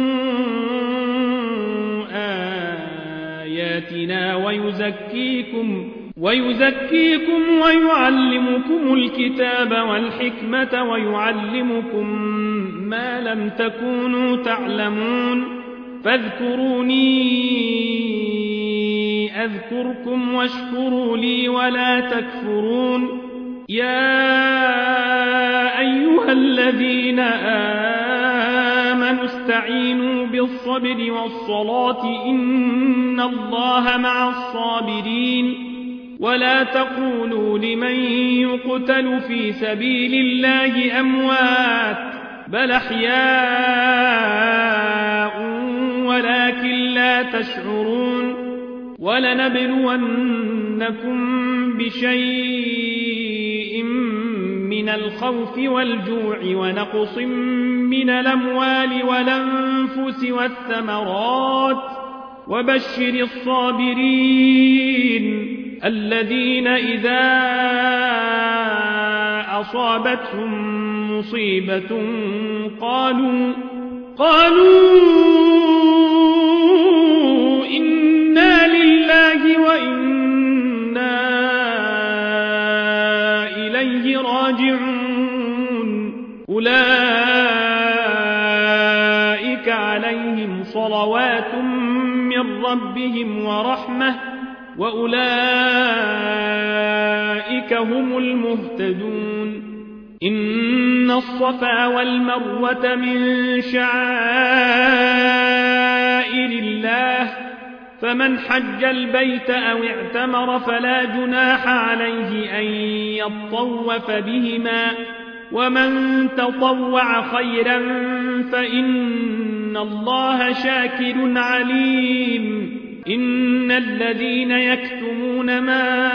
آياتنا ويزكيكم ويزكيكم ويعلمكم الكتاب والحكمة ويعلمكم ما لم تكونوا تعلمون فاذكروني أذكركم واشكروا لي ولا تكفرون يا أيها الذين آمنوا استعينوا بالصبر والصلاة إن الله مع الصابرين ولا تقولوا لمن يقتل في سبيل الله أموات بل أحياء ولكن لا تشعرون ولنبلونكم بشيء من الخوف والجوع ونقص من الأموال والأنفس والثمرات وبشر الصابرين الذين إذا أصابتهم مصيبة قالوا قالوا إنا لله وإنا إليه راجعون أولئك عليهم صلوات من ربهم ورحمة وأولئك هم المهتدون إن الصفا والمروة من شعائر الله فمن حج البيت أو اعتمر فلا جناح عليه أن يطوف بهما ومن تطوع خيرا فإن الله شاكر عليم إن الذين يكتمون ما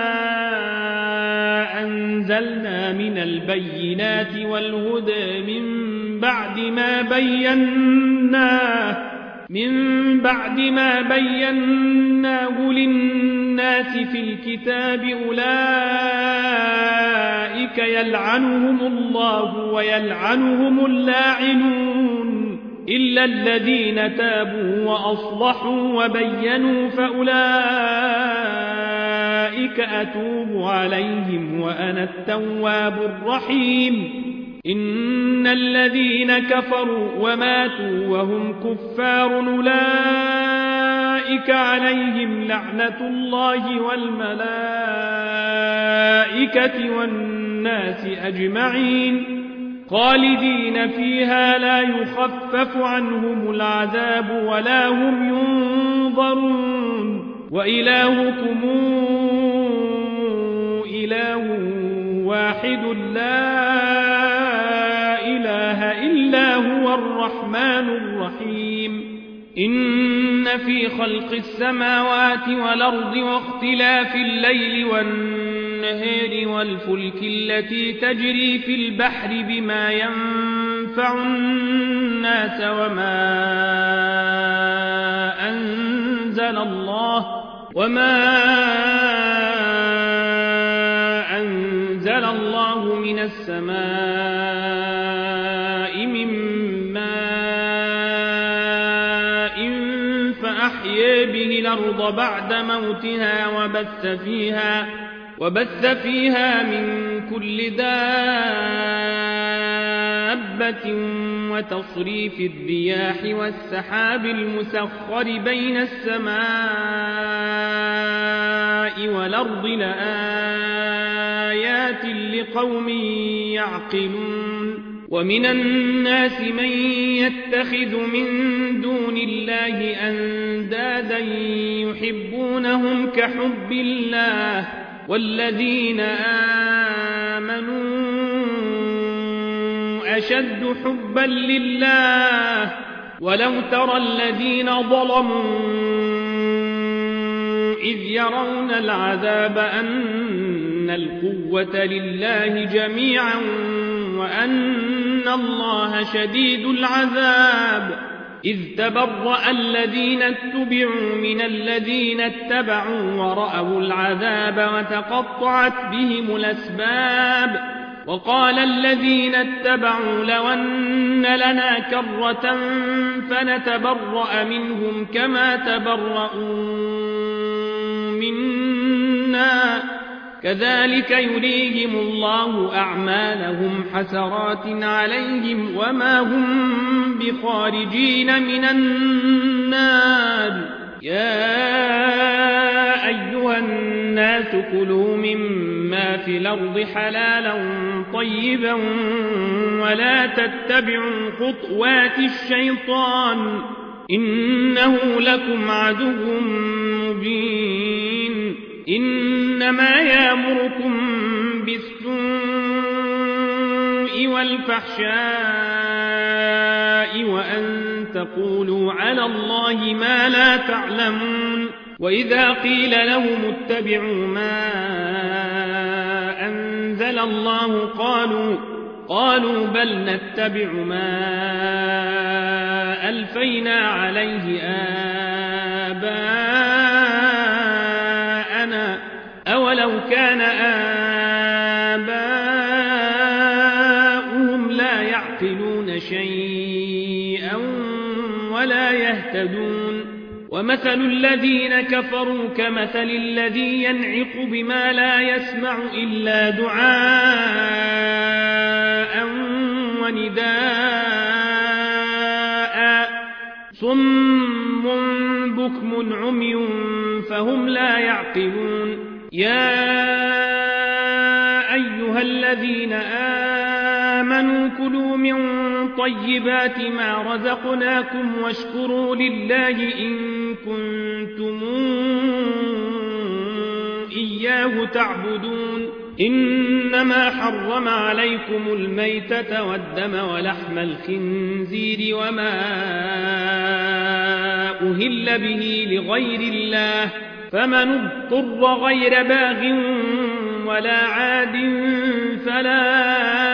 أنزلنا من البينات والهدى من بعد ما بيناه من بعد ما بيناه للناس في الكتاب أولئك يلعنهم الله ويلعنهم اللاعنون إلا الذين تابوا وأصلحوا وبينوا فأولئك أتوب عليهم وأنا التواب الرحيم إن الذين كفروا وماتوا وهم كفار أولئك عليهم لعنة الله والملائكة والناس أجمعين خالدين فيها لا يخفف عنهم العذاب ولا هم ينظرون وإلهكم إله واحد لا إله إلا هو الرحمن الرحيم إن في خلق السماوات والأرض واختلاف الليل والنهار والفلك التي تجري في البحر بما ينفع الناس وما أنزل الله وما أنزل الله من السماء من ماء فأحيا به الأرض بعد موتها وبث فيها وبث فيها من كل دابة وتصريف الرياح والسحاب المسخر بين السماء والأرض لآيات لقوم يعقلون ومن الناس من يتخذ من دون الله أندادا يحبونهم كحب الله والذين آمنوا أشد حبا لله ولو ترى الذين ظلموا إذ يرون العذاب أن القوة لله جميعا وأن الله شديد العذاب إذ تبرأ الذين اتبعوا من الذين اتبعوا ورأوا العذاب وتقطعت بهم الأسباب وقال الذين اتبعوا لو أن لنا كرة فنتبرأ منهم كما تبرؤوا منا كذلك يريهم الله أعمالهم حسرات عليهم وما هم بخارجين من النار يا أيها الناس كلوا مما في الأرض حلالا طيبا ولا تتبعوا خطوات الشيطان إنه لكم عدو مبين إنما يأمركم بالسوء والفحشاء وأن تقولوا على الله ما لا تعلمون وإذا قيل لهم اتبعوا ما أنزل الله قالوا قالوا بل نتبع ما ألفينا عليه آباءنا أولو كان آباؤهم لا يعقلون شيئا ولا يهتدون ومثل الذين كفروا كمثل الذي ينعق بما لا يسمع إلا دعاء ونداء صم بكم عمي فهم لا يعقلون يا أيها الذين آمنوا كلوا من طيبات ما رزقناكم واشكروا لله إن كنتم إياه تعبدون إنما حرم عليكم الميتة والدم ولحم الخنزير وما أهل به لغير الله فمن اضطر غير باغ ولا عاد فلا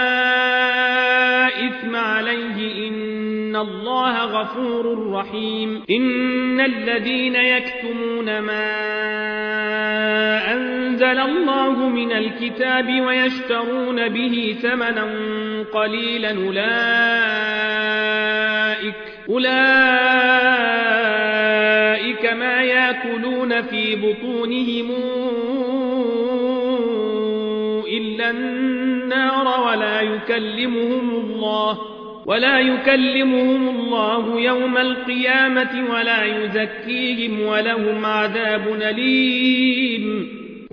إثم عليه إن الله غفور رحيم إن الذين يكتمون ما أنزل الله من الكتاب ويشترون به ثمنا قليلا أولئك أولئك ما يأكلون في بطونهم إلا النار ولا يكلمهم الله ولا يكلمهم الله يوم القيامة ولا يزكيهم ولهم عذاب أليم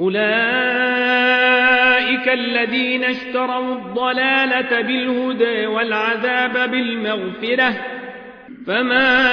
أولئك الذين اشتروا الضلالة بالهدى والعذاب بالمغفرة فما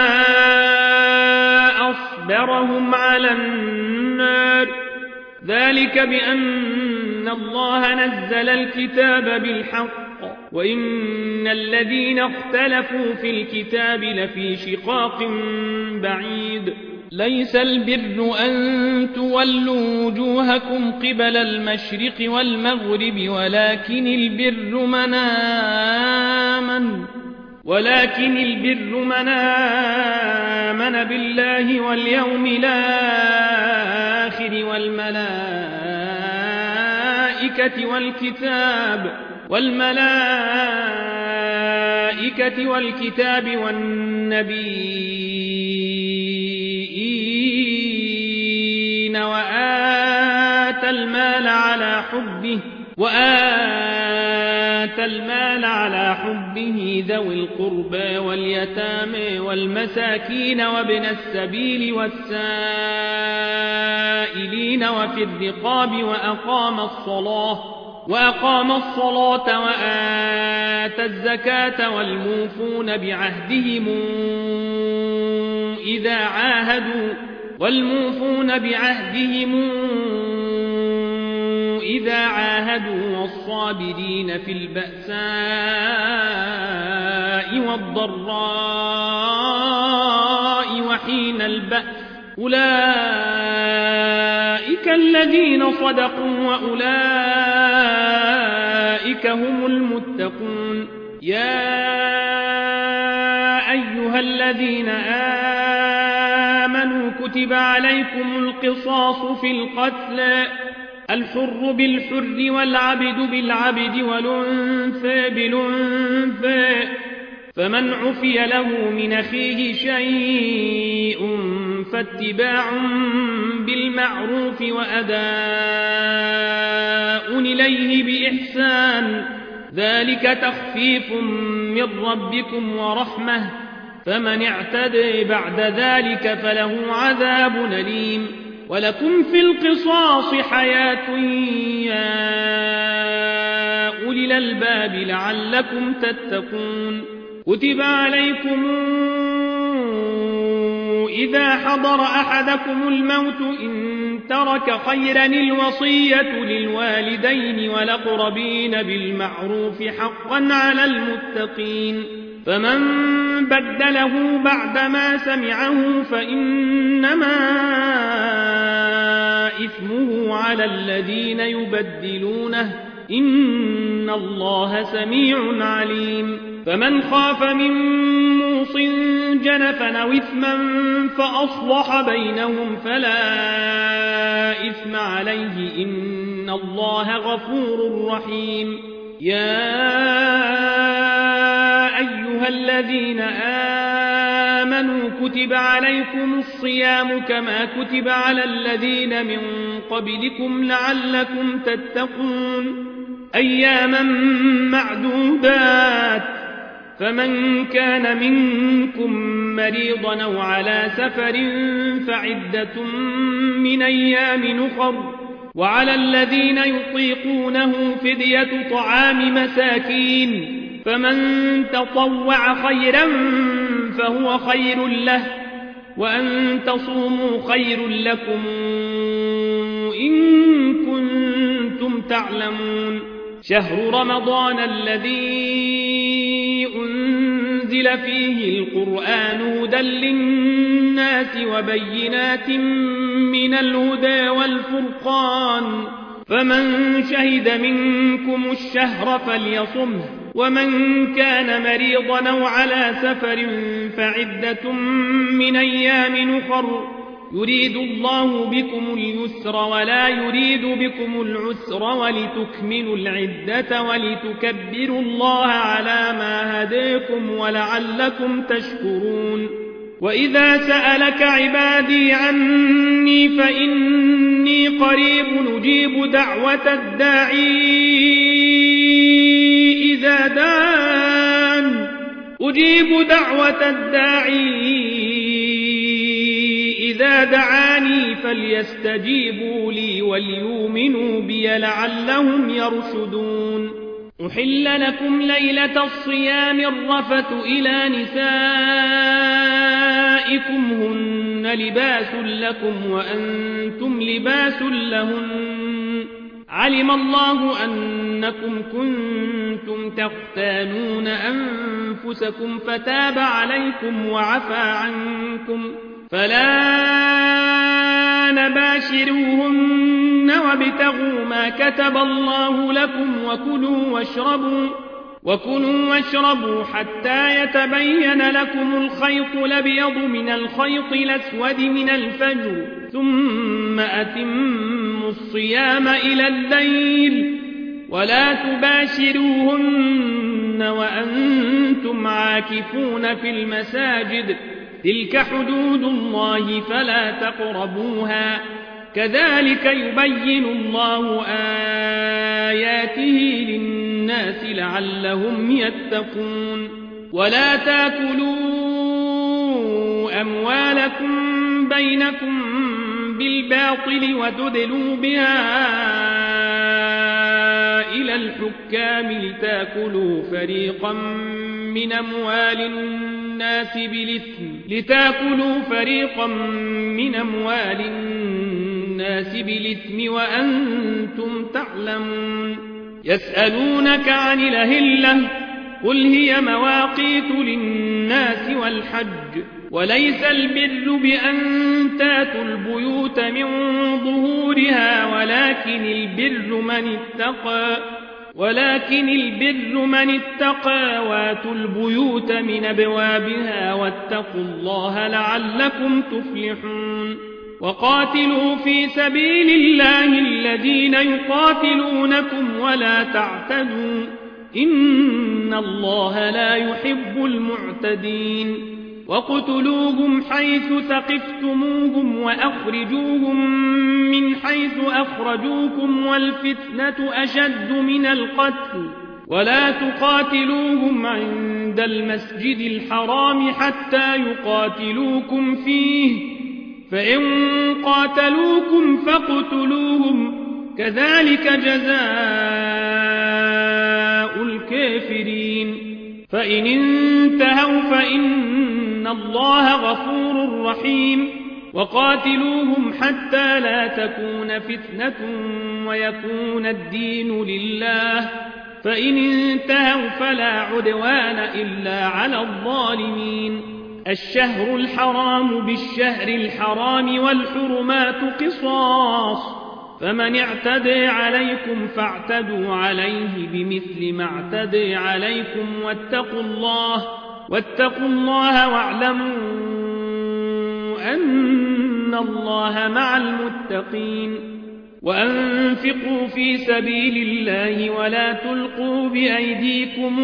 أصبرهم على النار ذلك بأن الله نزل الكتاب بالحق وإن الذين اختلفوا في الكتاب لفي شقاق بعيد ليس البر أن تولوا وجوهكم قبل المشرق والمغرب ولكن البر من آمن ولكن البر من آمن بالله واليوم الآخر والملائكة والكتاب والملائكة والكتاب والنبيين وآتى المال على حبه وآتى المال على حبه ذوي القربى واليتامى والمساكين وابن السبيل والسائلين وفي الرقاب وأقام الصلاة وأقام الصلاة وآتى الزكاة والموفون بعهدهم إذا عاهدوا والموفون بعهدهم إذا عاهدوا والصابرين في البأساء والضراء وحين البأس أولئك الذين صدقوا وأولئك هم المتقون يا أيها الذين آمنوا كتب عليكم القصاص في القتل الحر بالحر والعبد بالعبد والأنثى بالأنثى فمن عفي له من أخيه شيء فاتباع بالمعروف وأداء إليه بإحسان ذلك تخفيف من ربكم ورحمة فمن اعتدى بعد ذلك فله عذاب أليم ولكم في القصاص حياة يا أولي الألباب لعلكم تتقون كتب عليكم إذا حضر أحدكم الموت إن ترك خيرا الوصية للوالدين والأقربين بالمعروف حقا على المتقين فمن بدله بعدما سمعه فإنما إثمه على الذين يبدلونه إن الله سميع عليم فمن خاف من موص جنفا أو إثما فأصلح بينهم فلا إثم عليه إن الله غفور رحيم يا أيها الذين آمنوا كتب عليكم الصيام كما كتب على الذين من قبلكم لعلكم تتقون أياما معدودات فمن كان منكم مريضا أو على سفر فعدة من أيام نخر وعلى الذين يطيقونه فدية طعام مساكين فمن تطوع خيرا فهو خير له وأن تصوموا خير لكم إن كنتم تعلمون شهر رمضان الذي أنزل فيه القرآن هدى للناس وبينات من الهدى والفرقان فمن شهد منكم الشهر فليصمه ومن كان مريضا أو على سفر فعدة من أيام نخر يريد الله بكم اليسر ولا يريد بكم العسر ولتكملوا العدة ولتكبروا الله على ما هداكم ولعلكم تشكرون وإذا سألك عبادي عني فإني قريب نجيب دعوة الداعي إذا دعان أجيب دعوة الداعي إذا دعاني فليستجيبوا لي وليؤمنوا بي لعلهم يرشدون أحل لكم ليلة الصيام الرفث إلى نسائكم هن لباس لكم وأنتم لباس لهن علم الله أنكم كنتم تختانون أنفسكم فتاب عليكم وعفى عنكم فلا نباشروهن وابتغوا ما كتب الله لكم وكلوا واشربوا وكلوا واشربوا حتى يتبين لكم الخيط الأبيض من الخيط الأسود من الفجر ثم أتموا الصيام إلى الليل ولا تباشروهن وأنتم عاكفون في المساجد تلك حدود الله فلا تقربوها كذلك يبين الله آياته للناس لعلهم يتقون ولا تاكلوا أموالكم بينكم بالباطل وتدلوا بها إلى الحكام لتاكلوا فريقا من أموال الناس بالإثم لتاكلوا فريقا من أموال الناس بالإثم وأنتم تعلمون يسألونك عن الأهلة قل هي مواقيت للناس والحج وليس البر بأن تاتوا البيوت من ظهورها ولكن البر من اتقى ولكن البر من اتقى واتوا البيوت من أبوابها واتقوا الله لعلكم تفلحون وقاتلوا في سبيل الله الذين يقاتلونكم ولا تعتدوا إن الله لا يحب المعتدين وقتلوهم حيث ثقفتموهم وأخرجوهم من حيث أخرجوكم والفتنة أشد من القتل ولا تقاتلوهم عند عند المسجد الحرام حتى يقاتلوكم فيه فإن قاتلوكم فاقتلوهم كذلك جزاء الكافرين فإن انتهوا فإن الله غفور رحيم وقاتلوهم حتى لا تكون فتنة ويكون الدين لله فإن انتهوا فلا عدوان إلا على الظالمين الشهر الحرام بالشهر الحرام والحرمات قصاص فمن اعتدى عليكم فاعتدوا عليه بمثل ما اعتدى عليكم واتقوا الله واتقوا الله واعلموا أن الله مع المتقين وأنفقوا في سبيل الله ولا تلقوا بأيديكم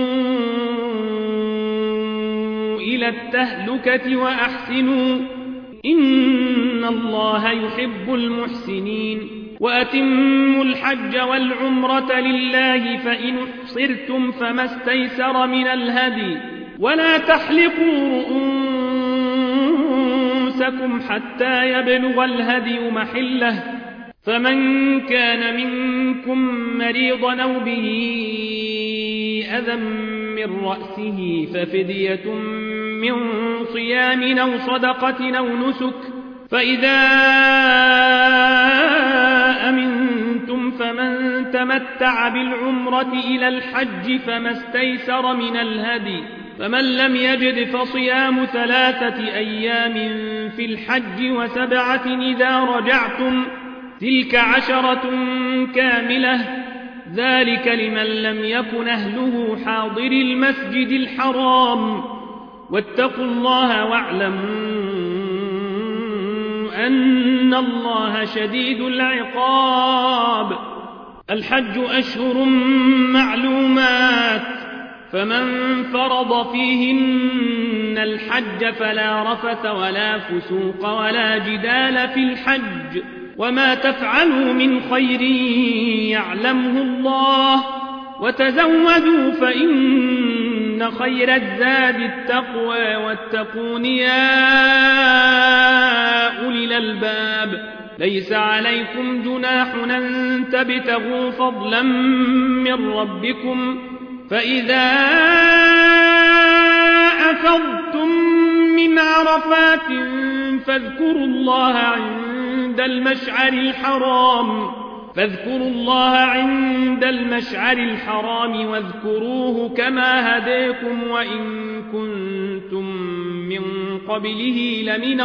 إلى التهلكة وأحسنوا إن الله يحب المحسنين وأتموا الحج والعمرة لله فإن احصرتم فما استيسر من الهدي ولا تحلقوا رؤوسكم حتى يبلغ الهدي محله فمن كان منكم مريضا أو به أذى من رأسه ففدية من صيام أو صدقة أو نسك فإذا أمنتم فمن تمتع بالعمرة إلى الحج فما استيسر من الهدي فمن لم يجد فصيام ثلاثة أيام في الحج وسبعة إذا رجعتم تلك عشرة كاملة ذلك لمن لم يكن أهله حاضر المسجد الحرام واتقوا الله واعلموا أن الله شديد العقاب الحج أشهر معلومات فمن فرض فيهن الحج فلا رفث ولا فسوق ولا جدال في الحج وما تفعلوا من خير يعلمه الله وتزودوا فإن خير الزاد التقوى واتقون يا أولي الألباب ليس عليكم جناح أن تبتغوا فضلا من ربكم فإذا أفضتم من عرفات فاذكروا الله عند المشعر الحرام فاذكروا الله عند المشعر الحرام واذكروه كما هداكم وإن كنتم من قبله لمن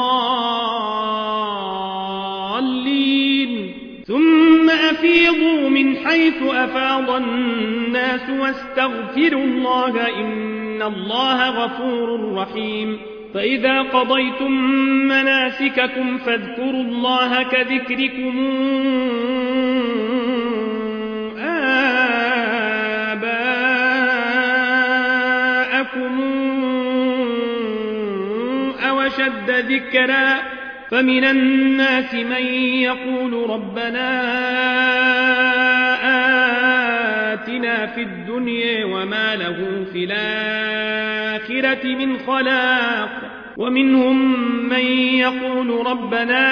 الضالين ثم أفيضوا من حيث أفاض الناس واستغفروا الله إن الله غفور رحيم فإذا قضيتم مناسككم فاذكروا الله كذكركم آباءكم أو أشد ذكرا فمن الناس من يقول ربنا آتنا في الدنيا وما له في الآخرة من خلاق ومنهم من يقول ربنا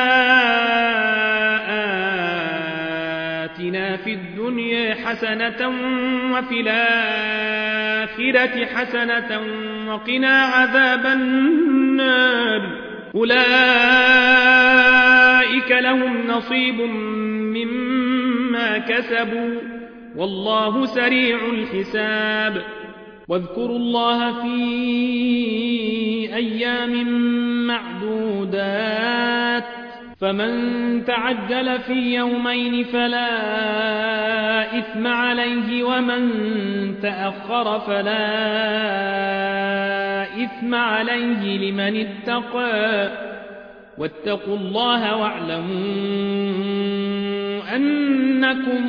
آتنا في الدنيا حسنة وفي الآخرة حسنة وقنا عذاب النار أولئك لهم نصيب مما كسبوا والله سريع الحساب واذكروا الله في أيام معدودات فمن تعجل في يومين فلا إثم عليه ومن تأخر فلا إثم عليه لمن اتقى واتقوا الله واعلموا أنكم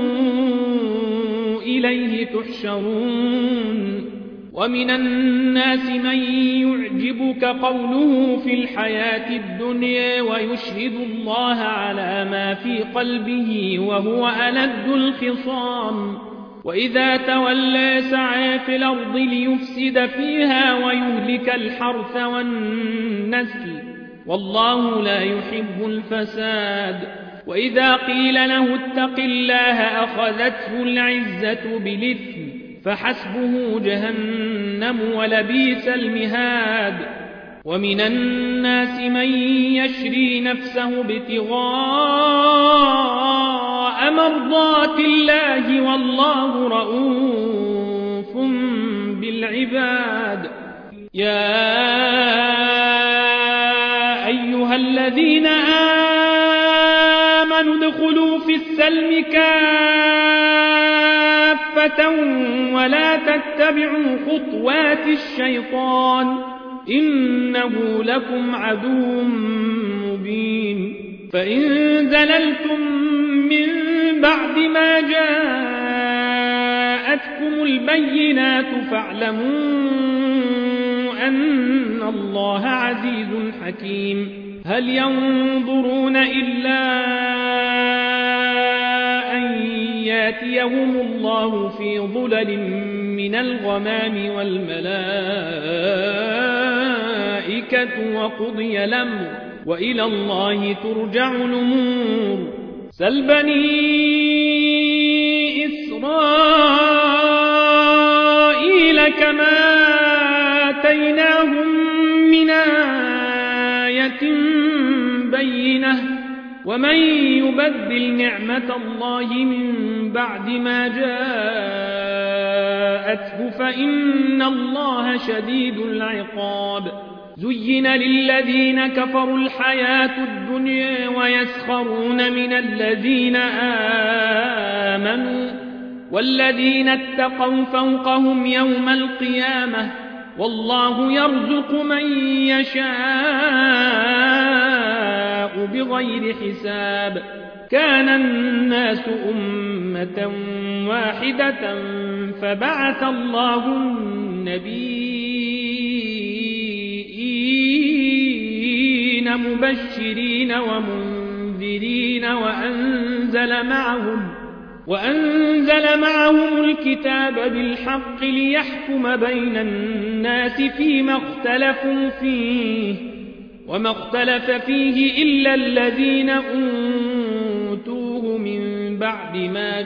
إليه تحشرون ومن الناس من يعجبك قوله في الحياة الدنيا ويشهد الله على ما في قلبه وهو ألد الخصام وإذا تولى سعى في الأرض ليفسد فيها ويهلك الحرث والنسل والله لا يحب الفساد وإذا قيل له اتق الله أخذته العزة بالإثم فحسبه جهنم ولبئس المهاد ومن الناس من يشري نفسه ابتغاء مرضات الله والله رؤوف بالعباد يا أيها الذين آمنوا ادخلوا في السلم كافة ولا تتبعوا خطوات الشيطان إنه لكم عدو مبين فإن زللتم من بعد ما جاءتكم البينات فاعلموا أن الله عزيز حكيم هل ينظرون إلا أن ياتيهم الله في ظلل من الغمام والملائكة وقضي الأمر وإلى الله ترجع الأمور سل بني إسرائيل كما آتيناهم من آية بينة ومن يبدل نعمة الله من بعد ما جاءته فإن الله شديد العقاب زين للذين كفروا الحياة الدنيا ويسخرون من الذين آمنوا والذين اتقوا فوقهم يوم القيامة والله يرزق من يشاء بغير حساب كان الناس أمة واحدة فبعث الله النبيين مبشرين ومنذرين وأنزل معهم وأنزل معهم الكتاب بالحق ليحكم بين الناس فيما اختلفوا فيه وما اختلف فيه إلا الذين أوتوه من بعد ما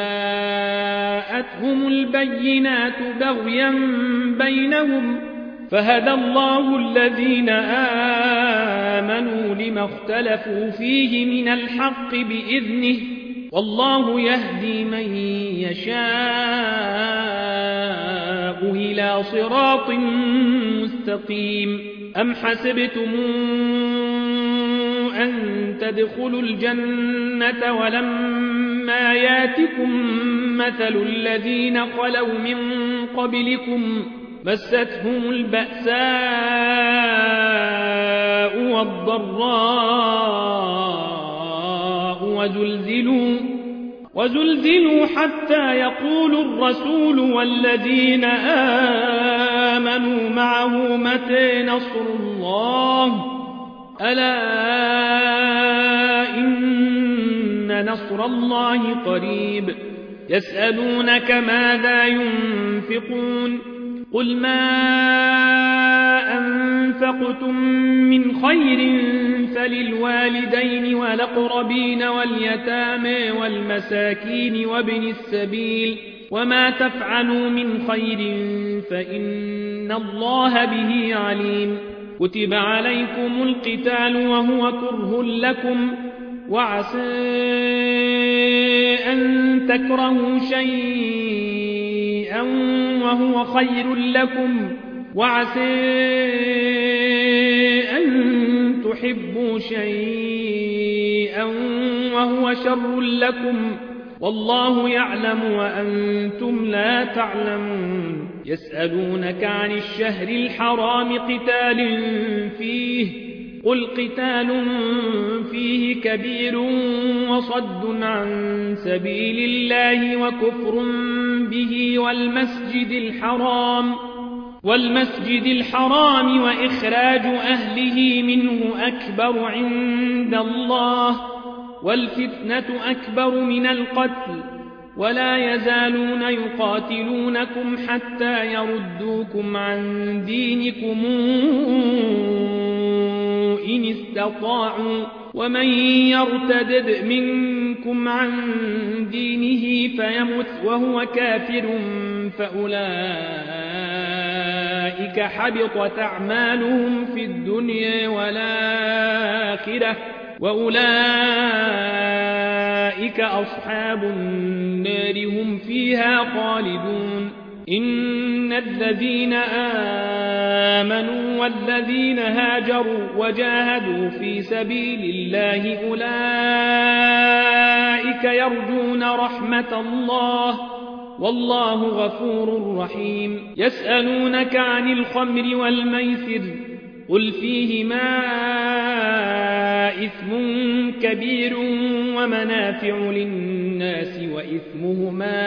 جاءتهم البينات بغيا بينهم فهدى الله الذين آمنوا لما اختلفوا فيه من الحق بإذنه والله يهدي من يشاء إلى صراط مستقيم أم حسبتم أن تدخلوا الجنة ولما ياتكم مثل الذين خلوا من قبلكم مستهم البأساء والضراء وزلزلوا وزلزلوا حتى يقول الرسول والذين آمنوا معه متى نصر الله ألا إن نصر الله قريب يسألونك ماذا ينفقون قل ما أنفقتم من خير فللوالدين والأقربين واليتامى والمساكين وابن السبيل وما تفعلوا من خير فإن الله به عليم كتب عليكم القتال وهو كره لكم وعسى أن تكرهوا شيئا وهو خير لكم وعسى أن تحبوا شيئا وهو شر لكم والله يعلم وأنتم لا تعلمون يسألونك عن الشهر الحرام قتال فيه قل قتال فيه كبير وصد عن سبيل الله وكفر به والمسجد الحرام والمسجد الحرام وإخراج أهله منه أكبر عند الله والفتنة أكبر من القتل ولا يزالون يقاتلونكم حتى يردوكم عن دينكم إن استطاعوا ومن يرتدد منكم عن دينه فيمت وهو كافر فأولئك حبطت أعمالهم في الدنيا والآخرة وأولئك أصحاب النار هم فيها خالدون إن الذين آمنوا والذين هاجروا وجاهدوا في سبيل الله أولئك يرجون رحمة الله والله غفور رحيم يسألونك عن الخمر والميسر قل فيهما إثم كبير ومنافع للناس وإثمهما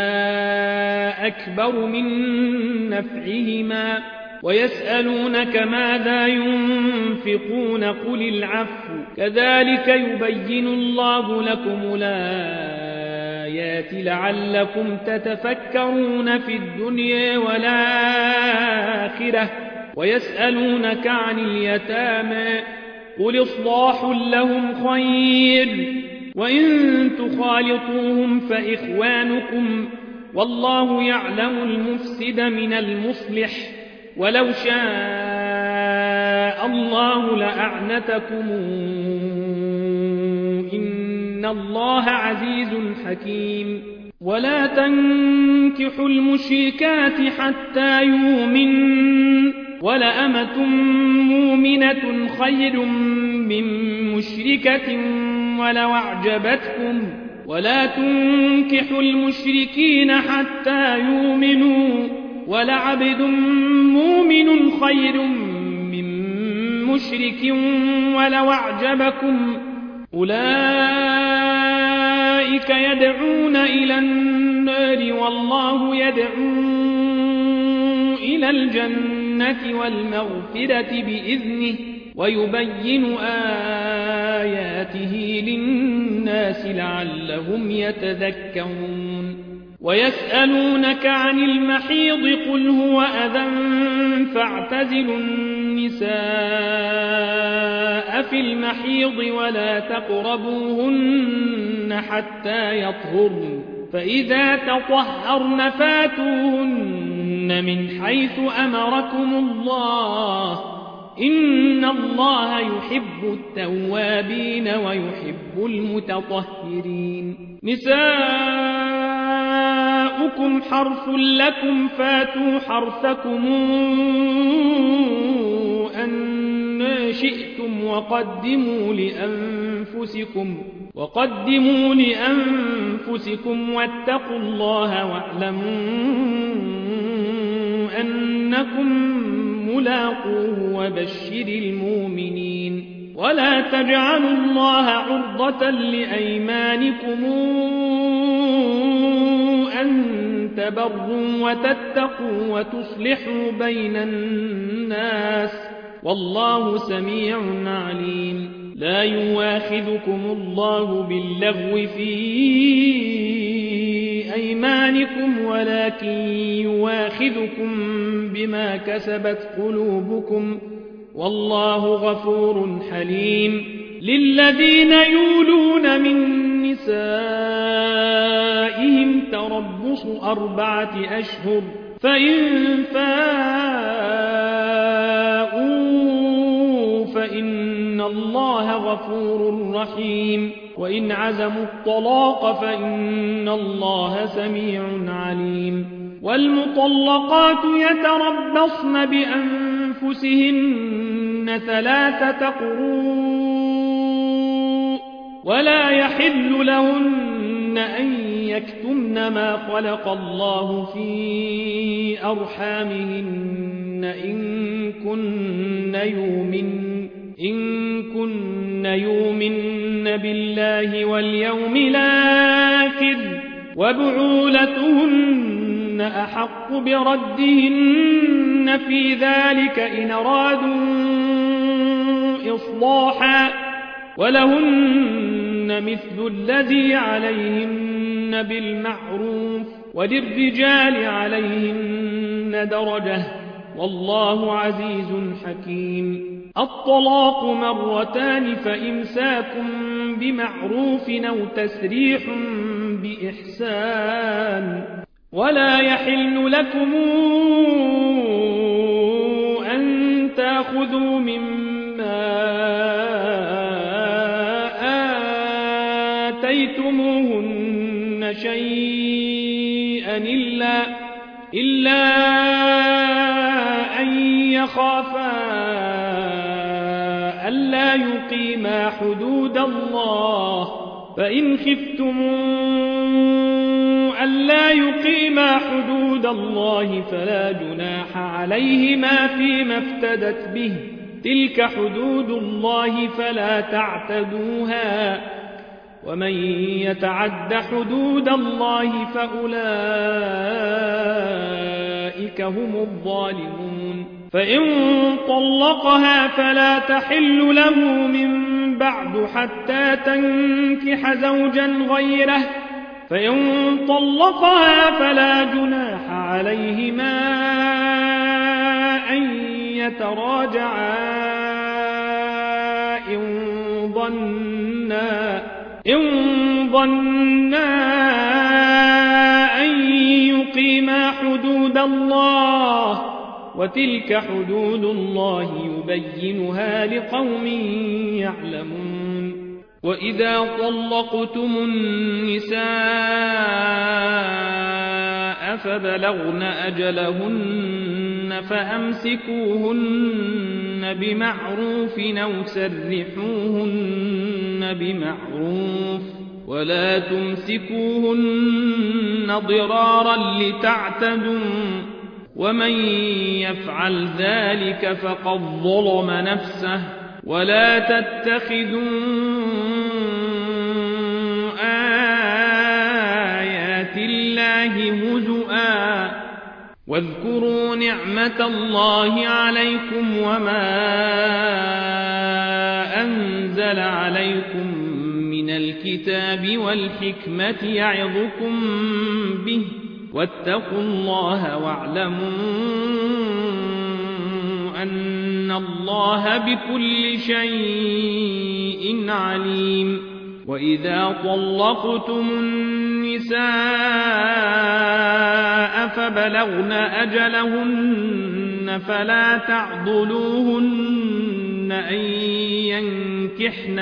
أكبر من نفعهما ويسألونك ماذا ينفقون قل العفو كذلك يبين الله لكم الآيات لعلكم تتفكرون في الدنيا والآخرة ويسألونك عن اليتامى قل إصلاح لهم خير وإن تخالطوهم فإخوانكم والله يعلم المفسد من المصلح ولو شاء الله لأعنتكم إن الله عزيز حكيم ولا تنكحوا المشركات حتى يؤمنوا ولأمة مؤمنة خير من مشركة ولو أعجبتكم ولا تنكحوا المشركين حتى يؤمنوا ولعبد مؤمن خير من مشرك ولو أعجبكم أولئك يدعون إلى النار والله يدعو إلى الجنة والمغفرة بإذنه ويبين آياته للناس لعلهم يتذكرون ويسألونك عن المحيض قل هو أذى فاعتزلوا النساء في المحيض ولا تقربوهن حتى يطهرن فإذا تطهرن فاتوهن من حيث أمركم الله إن الله يحب التوابين ويحب المتطهرين نساؤكم حرث لكم فاتوا حرثكم أن شئتم وقدموا لأنفسكم وقدموا لأنفسكم واتقوا الله واعلموا أنكم ملاقوه وبشر المؤمنين ولا تجعلوا الله عرضة لأيمانكم أن تبروا وتتقوا وتصلحوا بين الناس والله سميع عليم لا يواخذكم الله باللغو في أيمانكم ولكن يواخذكم بما كسبت قلوبكم والله غفور حليم للذين يولون من نسائهم تربص أربعة أشهر فإن فاءوا فإن الله غفور رحيم وإن عزموا الطلاق فإن الله سميع عليم والمطلقات يتربصن بأنفسهن ثلاثة قروء ولا يحل لهن أن يكتمن ما خلق الله في أرحامهن إن كن يؤمن إن كن يؤمن بالله واليوم الآخر وبعولتهن أحق بردهن في ذلك إن أرادوا إصلاحا ولهن مثل الذي عليهن بالمعروف وللرجال عليهن درجة والله عزيز حكيم. الطلاق مرتان فإمساك بمعروف أو تسريح بإحسان. ولا يحل لكم أن تأخذوا مما آتيتموهن شيئا إلا, إلا أن يخافا ألا يقيما حدود الله فإن خفتم ألا يقيما حدود الله فلا جناح عليهما فيما افتدت به تلك حدود الله فلا تعتدوها ومن يتعد حدود الله فأولئك هم الظالمون. فإن طلقها فلا تحل له من بعد حتى تنكح زوجا غيره فإن طلقها فلا جناح عليهما أن يتراجعا إن ظنا إن ظنا أن يقيما حدود الله وتلك حدود الله يبينها لقوم يعلمون. وإذا طلقتم النساء فبلغن أجلهن فأمسكوهن بمعروف أو سرحوهن بمعروف ولا تمسكوهن ضرارا لتعتدوا ومن يفعل ذلك فقد ظلم نفسه. ولا تتخذوا آيات الله هزؤا واذكروا نعمة الله عليكم وما أنزل عليكم من الكتاب والحكمة يعظكم به واتقوا الله واعلموا أن الله بكل شيء عليم. وإذا طلقتم النساء فبلغن أجلهن فلا تعضلوهن أن ينكحن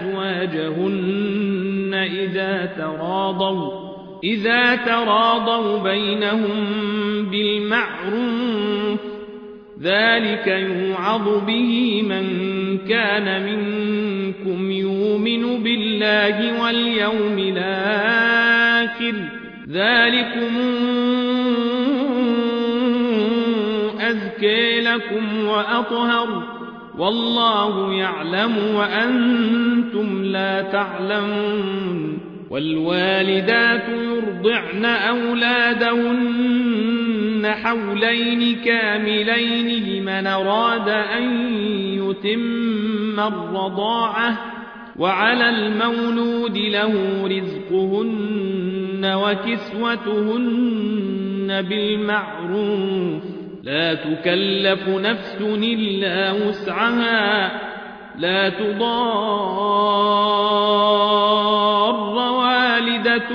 أزواجهن إذا تراضوا إذا تراضوا بينهم بالمعروف ذلك يوعظ به من كان منكم يؤمن بالله واليوم الآخر ذلكم أزكى لكم وأطهر والله يعلم وأنتم لا تعلمون. والوالدات يرضعن أولادهن حولين كاملين لمن أراد أن يتم الرضاعة وعلى المولود له رزقهن وكسوتهن بالمعروف لا تكلف نفس إلا وسعها لا تضار والدة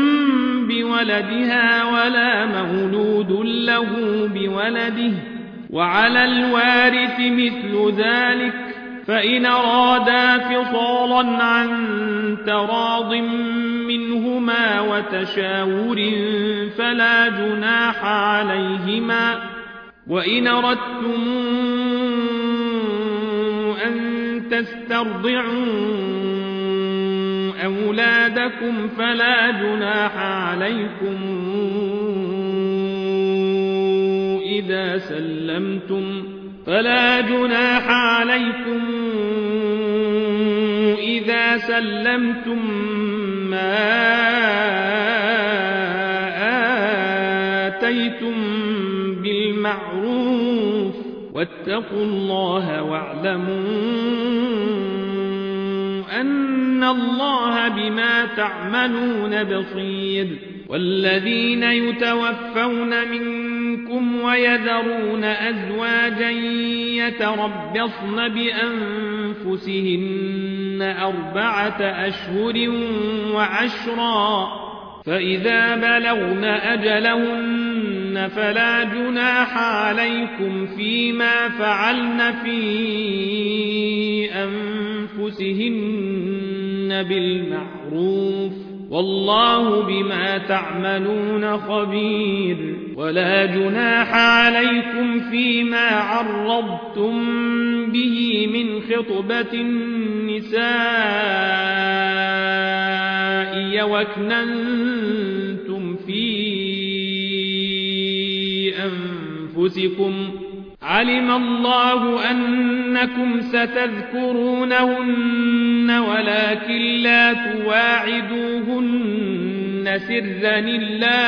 بولدها ولا مولود له بولده وعلى الوارث مثل ذلك فإن أرادا فصالا عن تراض منهما وتشاور فلا جناح عليهما. وإن أردتم أن تسترضعوا أولادكم فلا جناح عليكم إذا سلمتم فلا جناح عليكم إذا سلمتم ما آتيتم بالمعروف واتقوا الله واعلموا أن الله بما تعملون بصير والذين يتوفون منكم ويذرون أزواجا يتربصن بأنفسهن أربعة أشهر وعشرا فإذا بلغن أجلهن فلا جناح عليكم فيما فعلن في أنفسهن بالمعروف والله بما تعملون خبير ولا جناح عليكم فيما عرضتم به من خطبة النساء وكننتم في أنفسكم علم الله أنكم ستذكرونهن ولكن لا تواعدوهن سرا إلا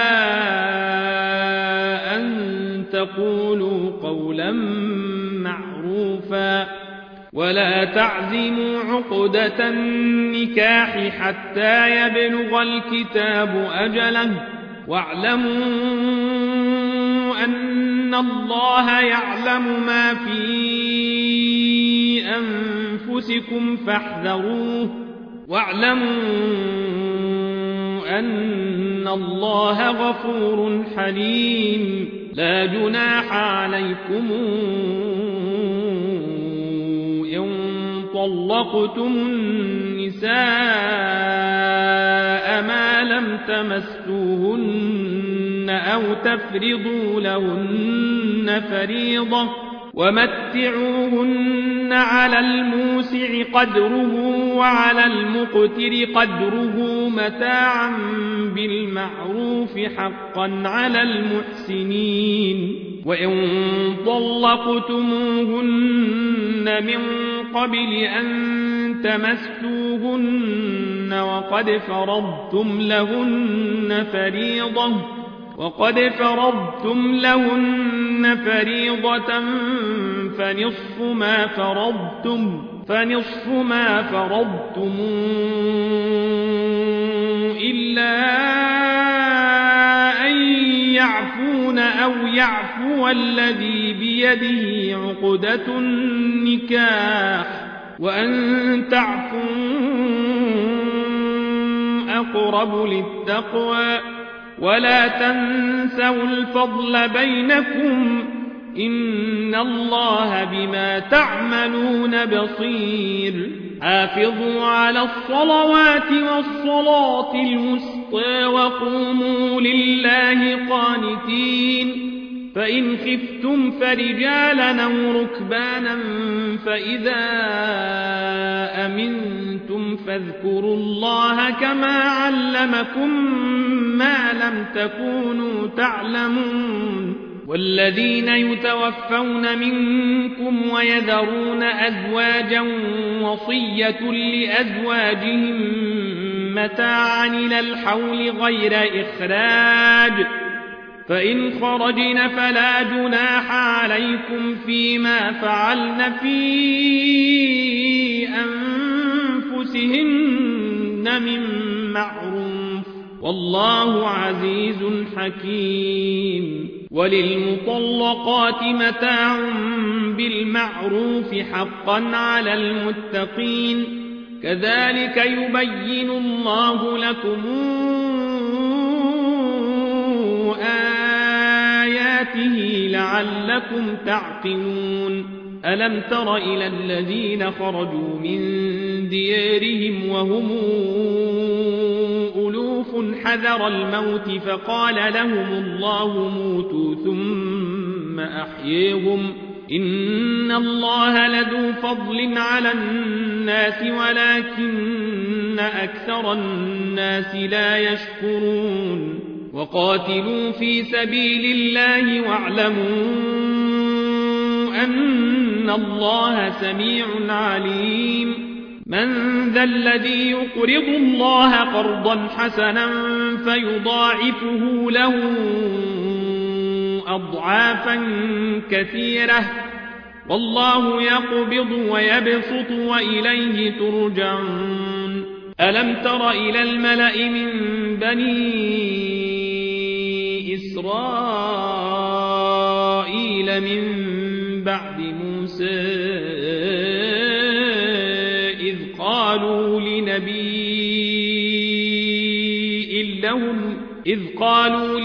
أن تقولوا قولا معروفا ولا تعزموا عقدة النكاح حتى يبلغ الكتاب أجله واعلموا أن الله يعلم ما في أنفسكم فاحذروه واعلموا أن الله غفور حليم لا جناح عليكم إن طلقتم النساء ما لم تمسوهن أو تفرضوا لهن فريضة ومتعوهن على الموسع قدره وعلى المقتر قدره متاعا بالمعروف حقا على المحسنين وإن طلقتموهن من قبل أن تمسوهن وقد فرضتم لهن فريضة وقد فرضتم لهن فريضة فنصف ما فرضتم فنصف ما فرضتم إلا أن يعفون أو يعفو الذي بيده عقدة النكاح وأن تعفوا أقرب للتقوى ولا تنسوا الفضل بينكم إن الله بما تعملون بصير حافظوا على الصلوات والصلاة الوسطى وقوموا لله قانتين فإن خفتم فرجالا أو ركبانا فإذا أمنتم فاذكروا الله كما علمكم ما لم تكونوا تعلمون والذين يتوفون منكم ويذرون أزواجا وصية لأزواجهم متاعا إلى الحول غير إخراج فإن خرجن فلا جناح عليكم فيما فعلن في أنفسهن من معروف والله عزيز حكيم وللمطلقات متاع بالمعروف حقا على المتقين كذلك يبين الله لكم آياته لعلكم تعقلون ألم تر إلى الذين خرجوا من ديارهم وهم ألوف حذر الموت فقال لهم الله موتوا ثم أحييهم إن الله لذو فضل على الناس ولكن أكثر الناس لا يشكرون وقاتلوا في سبيل الله واعلموا أن الله سميع عليم من ذا الذي يقرض الله قرضا حسنا فيضاعفه له أضعافا كثيرة والله يقبض ويبسط وإليه ترجعون ألم تر إلى الملأ من بني إسرائيل من بعد موسى إذ قالوا لنبي لهم إذ قالوا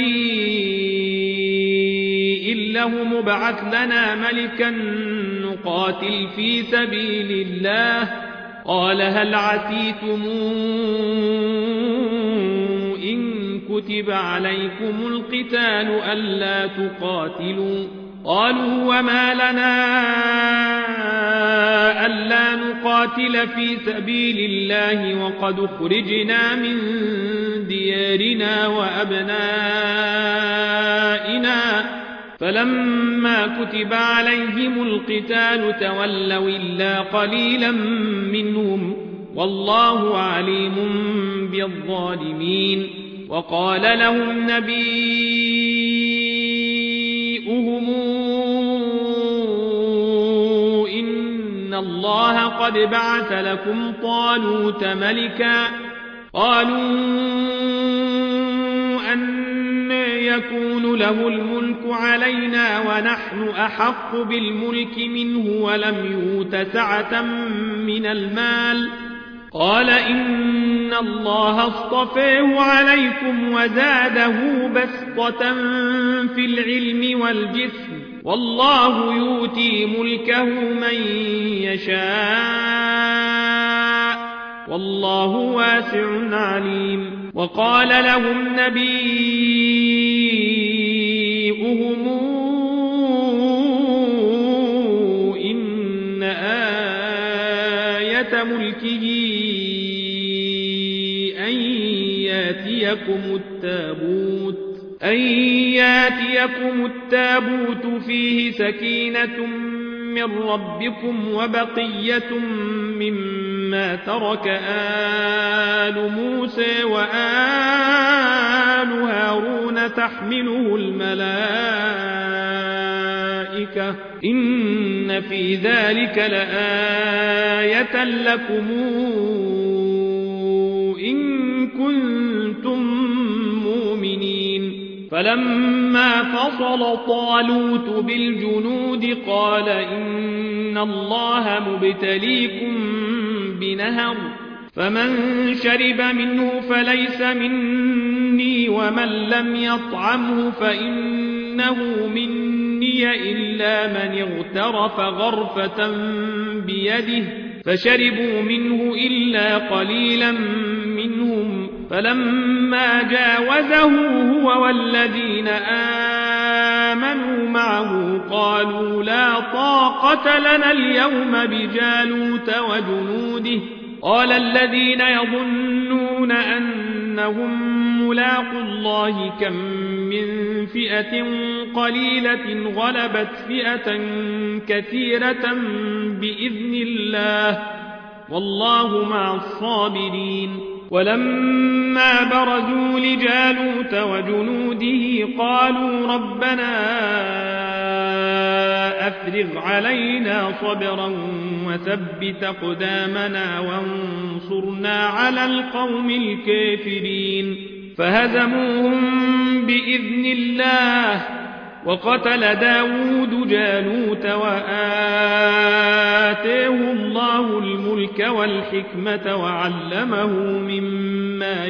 لنبي لهم ابعث لنا ملكا نقاتل في سبيل الله قال هل عسيتم إن كتب عليكم القتال ألا تقاتلوا قالوا وما لنا ألا نقاتل في سبيل الله وقد اخرجنا من ديارنا وأبنائنا فلما كتب عليهم القتال تولوا إلا قليلا منهم والله عليم بالظالمين وقال لهم نبيئهم إن الله قد بعث لكم طالوت ملكا قالوا أن يكون له الملك علينا ونحن أحق بالملك منه ولم يؤت سعة من المال قال إن الله اصطفاه عليكم وزاده بسطة في العلم والجسم والله يؤتي ملكه من يشاء والله واسع عليم وقال لهم نبيئهم إن آية ملكه أن ياتيكم التابوت أن ياتيكم التابوت فيه سكينة من ربكم وبقية مما ترك آل موسى وآل هارون تحمله الملائكة إن في ذلك لآية لكم إن كنتم مؤمنين فلما فصل طالوت بالجنود قال إن الله مبتليكم بنهر فمن شرب منه فليس مني ومن لم يطعمه فإنه مني إلا من اغترف غرفة بيده فشربوا منه إلا قليلا منهم فلما جاوزه هو والذين آمنوا معه قالوا لا طاقة لنا اليوم بجالوت وجنوده قال الذين يظنون أنهم ملاقوا الله كم من فئة قليلة غلبت فئة كثيرة بإذن الله والله مع الصابرين ولما برزوا لجالوت وجنوده قالوا ربنا أفرغ علينا صبرا وثبت أقدامنا وانصرنا على القوم الكافرين فهزموهم بإذن الله وقتل داود جالوت وآتاه الله الملك والحكمة وعلمه مما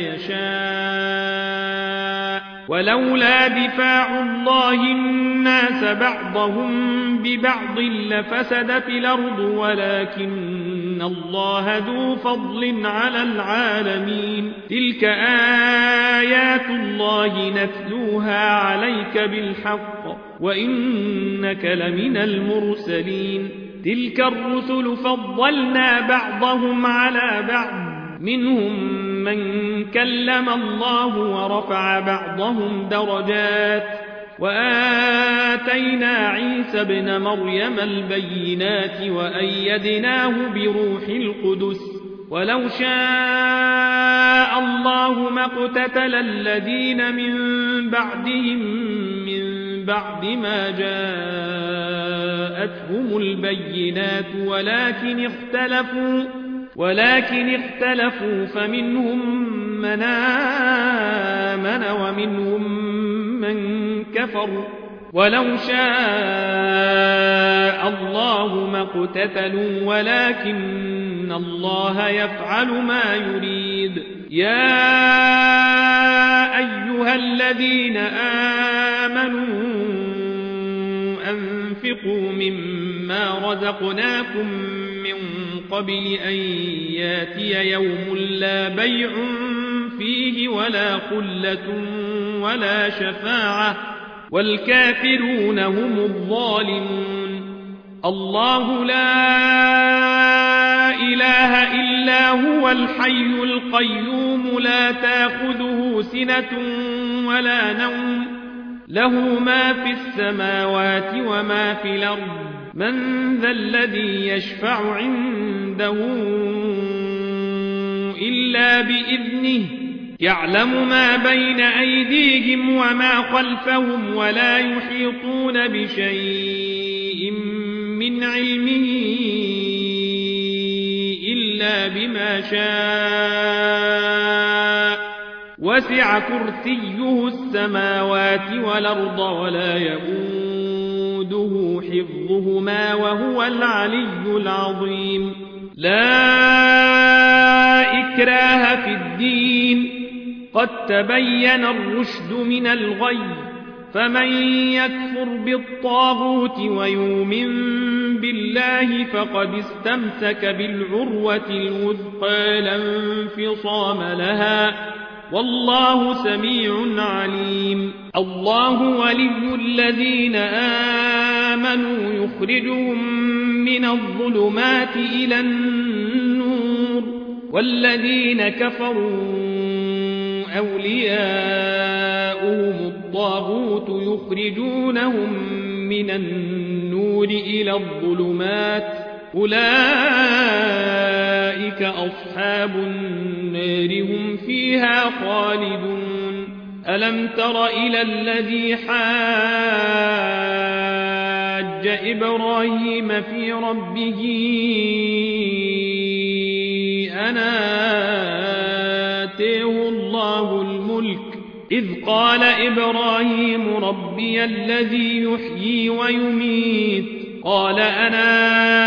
يشاء ولولا دفاع الله الناس بعضهم ببعض لفسدت الأرض ولكن الله ذو فضل على العالمين تلك آيات الله نتلوها عليك بالحق وإنك لمن المرسلين تلك الرسل فضلنا بعضهم على بعض منهم من كلم الله ورفع بعضهم درجات وآتينا عيسى ابن مريم البينات وأيدناه بروح القدس ولو شاء الله ما اقتتل الذين من بعدهم من بعد ما جاءتهم البينات ولكن اختلفوا ولكن اختلفوا فمنهم من آمن ومنهم من كفر ولو شاء الله ما اقتتلوا ولكن الله يفعل ما يريد. يا أيها الذين آمنوا أنفقوا مما رزقناكم من قبل أن ياتي يوم لا بيع فيه ولا خلة ولا شفاعة والكافرون هم الظالمون. الله لا إله إلا هو الحي القيوم لا تأخذه سنة ولا نوم له ما في السماوات وما في الأرض من ذا الذي يشفع عنده إلا بإذنه يعلم ما بين أيديهم وما خلفهم ولا يحيطون بشيء من علمه إلا بما شاء وسع كرسيه السماوات والأرض ولا يئوده حفظهما وهو العلي العظيم. لا إكراه في الدين قد تبين الرشد من الغي فمن يكفر بالطاغوت ويؤمن بالله فقد استمسك بالعروة الوثقى لا انفصام لها والله سميع عليم. الله ولي الذين آمنوا يخرجهم من الظلمات إلى النور والذين كفروا أولياؤهم الطاغوت يخرجونهم من النور إلى الظلمات أولئك أصحاب النار هم فيها خالدون. ألم تر إلى الذي حاج إبراهيم في ربه أن آتيه الله الملك إذ قال إبراهيم ربي الذي يحيي ويميت قال أنا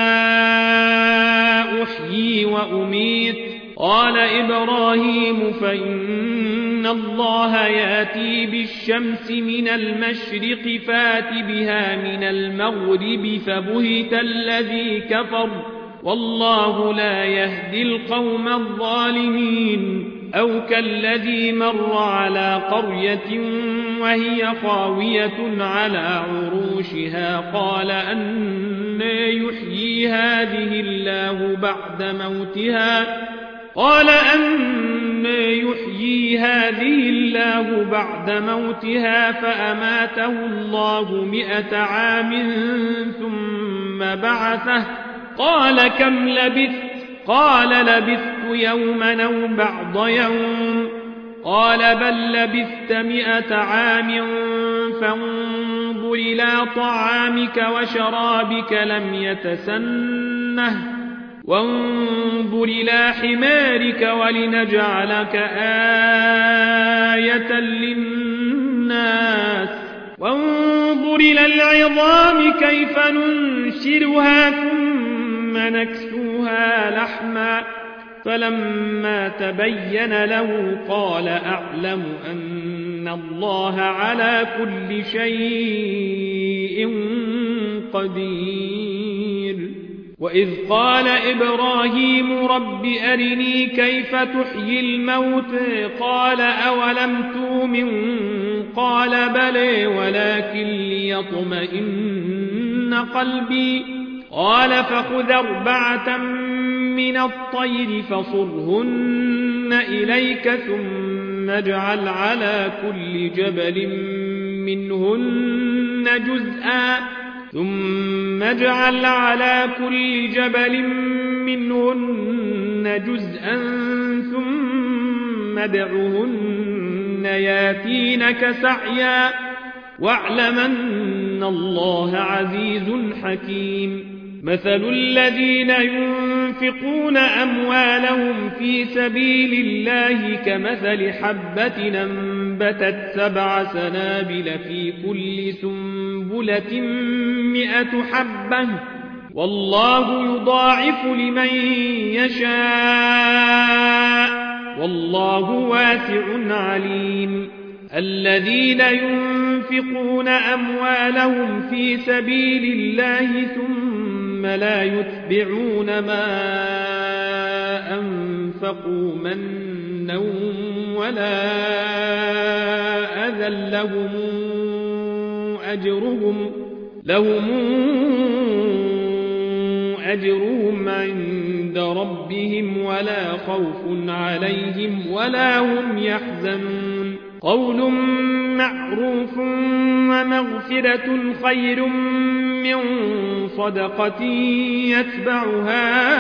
أحيي وأميت قال إبراهيم فإن الله يأتي بالشمس من المشرق فات بها من المغرب فبهت الذي كفر والله لا يهدي القوم الظالمين. أو كالذي مر على قرية وهي خاوية على عروشها قال أنى يحيي هذه الله بعد موتها قال أنى يحيي هذه الله بعد موتها فأماته الله مئة عام ثم بعثه قال كم لبثت قال لبثت يوما أو بعض يوم قال بل لبثت مئة عام فانظر إلى طعامك وشرابك لم يتسنه وانظر إلى حمارك ولنجعلك آية للناس وانظر إلى العظام كيف ننشرها ثم نكسوها لحما فلما تبين له قال أعلم أن الله على كل شيء قدير. وإذ قال إبراهيم رب أرني كيف تحيي الموت قال أولم تؤمن قال بلى ولكن ليطمئن قلبي قال فخذ أربعة من الطير فصرهن إليك ثم اجعل على كل جبل منهن جزءا ثم اجعل على كل جبل منهن جزءا ثم ادعهن ياتينك سعيا واعلم أن الله عزيز حكيم. مثل الذين ينفقون ينفقون أموالهم في سبيل الله كمثل حبة أنبتت سبع سنابل في كل سنبلة مئة حبة والله يضاعف لمن يشاء والله واسع عليم. الذين ينفقون أموالهم في سبيل الله ثم لا يتبعون ما أنفقوا منا ولا أذى لهم أجرهم لهم أجرهم عند ربهم ولا خوف عليهم ولا هم يحزنون. قول معروف ومغفرة خير من صدقة يتبعها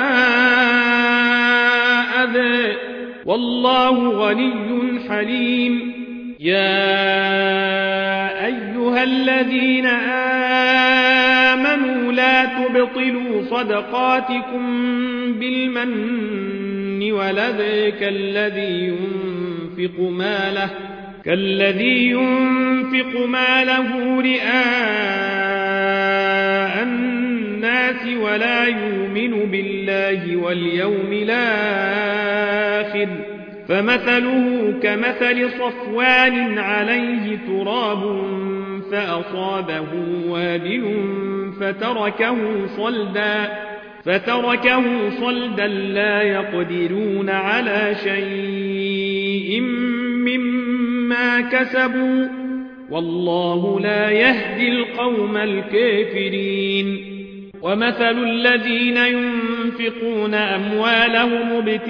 أذى والله غني حليم. يا أيها الذين آمنوا لا تبطلوا صدقاتكم بالمن والأذى كالذي ينفق ماله كالذي ينفق ماله رئاء الناس ولا يؤمن بالله واليوم الآخر فمثله كمثل صفوان عليه تراب فأصابه وابل فتركه صلدا فتركه صلدا لا يقدرون على شيء مما كسبوا والله لا يهدي القوم الكافرين. ومثل الذين ينفقون أموالهم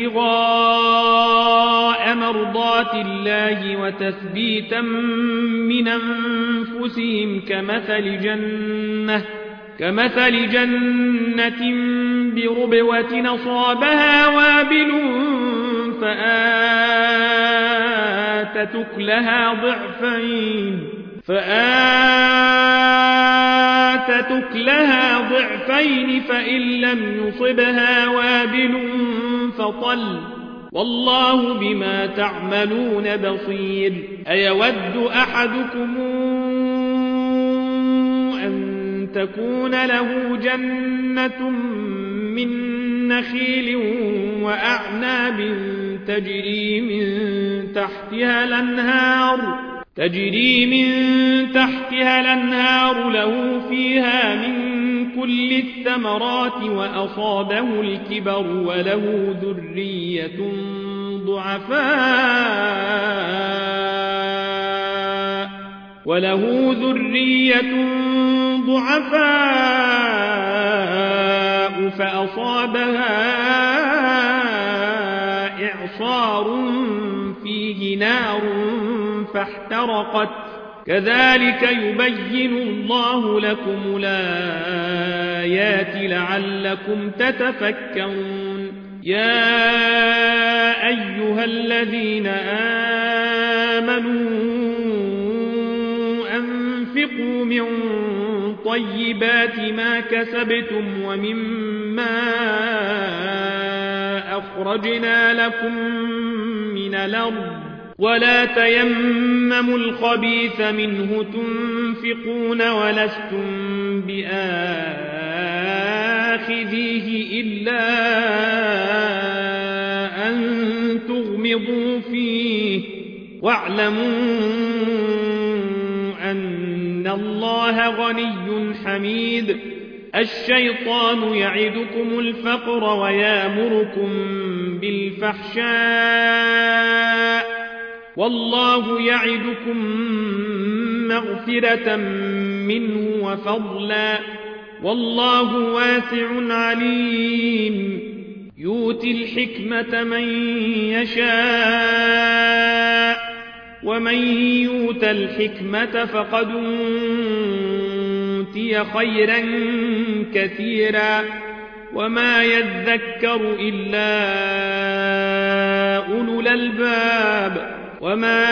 ابتغاء مرضات الله وتثبيتا من أنفسهم كمثل جنة كمثل جنة بربوة أصابها وابل فآتت أكلها ضعفين فآتت أكلها ضعفين فإن لم يصبها وابل فطل والله بما تعملون بصير. أيود أحدكم أن تكون له جنة من نخيل وأعناب تجري من تحتها الأنهار تجري من تحتها الأنهار له فيها من كل الثمرات وأصابه الكبر وله ذرية ضعفاء وله ذرية ضعفاء فأصابها إعصار فيه نار فاحترقت كذلك يبين الله لكم الآيات لعلكم تتفكرون. يا أيها الذين آمنوا أنفقوا من طيبات ما كسبتم ومما أخرجنا لكم من الأرض ولا تيمموا الخبيث منه تنفقون ولستم بآخذيه إلا أن تغمضوا فيه واعلموا أن الله غني حميد. الشيطان يعدكم الفقر ويامركم بالفحشاء والله يعدكم مغفرة منه وفضلا والله واسع عليم. يؤتي الحكمة من يشاء ومن يؤت الحكمة فقد أوتي خيرا كثيرا وما يذكر إلا أولو الألباب. وما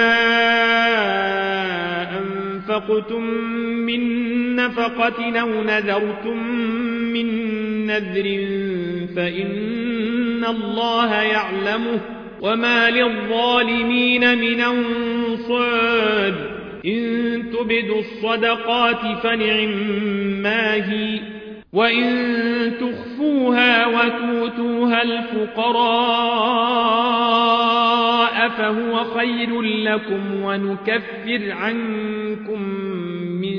أنفقتم من نفقة أو نذرتم من نذر فإن الله يعلمه وما للظالمين من أنصار إن تبدوا الصدقات فنعما هي وإن تخفوها وتؤتوها الفقراء فهو خير لكم ونكفر عنكم من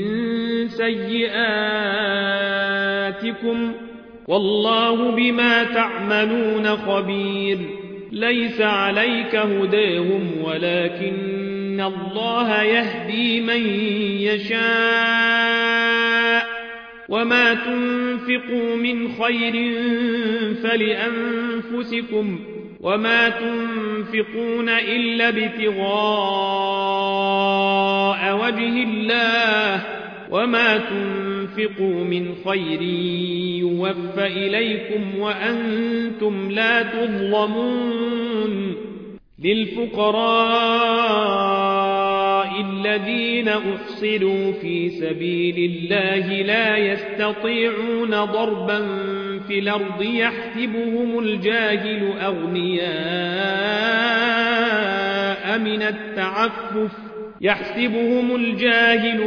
سيئاتكم والله بما تعملون خبير ليس عليك هداهم ولكن الله يهدي من يشاء وما تنفقوا من خير فلأنفسكم وما تنفقون إلا ابتغاء وجه الله وما تنفقوا من خير يوفى إليكم وأنتم لا تظلمون للفقراء الذين أحصروا في سبيل الله لا يستطيعون ضربا في الأرض يحسبهم الجاهل أغنياء من التعفف يحسبهم الجاهل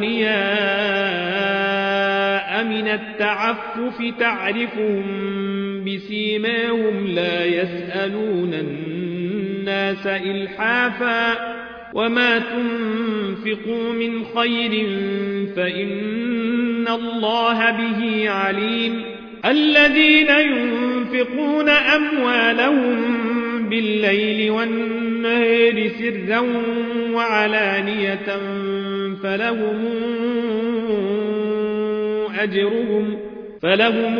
أغنياء من التعفف تعرفهم بسيماهم لا يسألون الناس إلحافا وما تنفقوا من خير فإن الله به عليم الذين ينفقون أموالهم بالليل والنهار سرا وعلانية فلهم أجرهم فلهم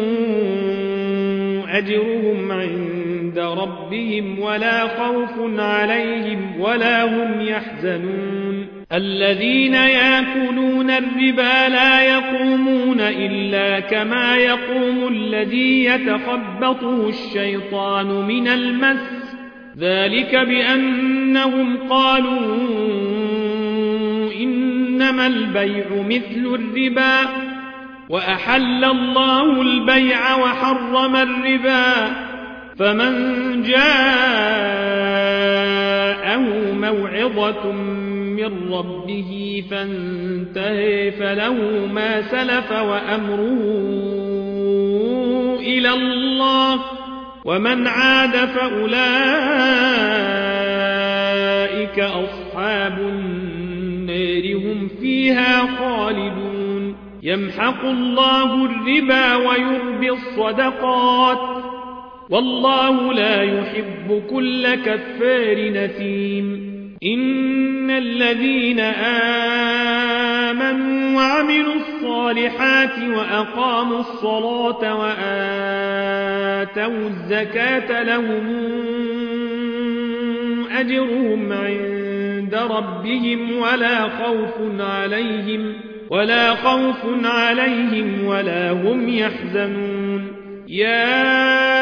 أجرهم عند ربهم ولا خوف عليهم ولا هم يحزنون الذين يأكلون الربا لا يقومون إلا كما يقوم الذي يتخبطه الشيطان من المس ذلك بأنهم قالوا إنما البيع مثل الربا وأحل الله البيع وحرم الربا فمن جاءه موعظة من ربه فانتهى فله ما سلف وأمره إلى الله ومن عاد فأولئك أصحاب النار هم فيها خالدون يمحق الله الربا ويربي الصدقات والله لا يحب كل كفار نثيم إن الذين آمنوا وعملوا الصالحات وأقاموا الصلاة وآتوا الزكاة لهم أجرهم عند ربهم ولا خوف عليهم ولا خوف عليهم ولا هم يحزنون يا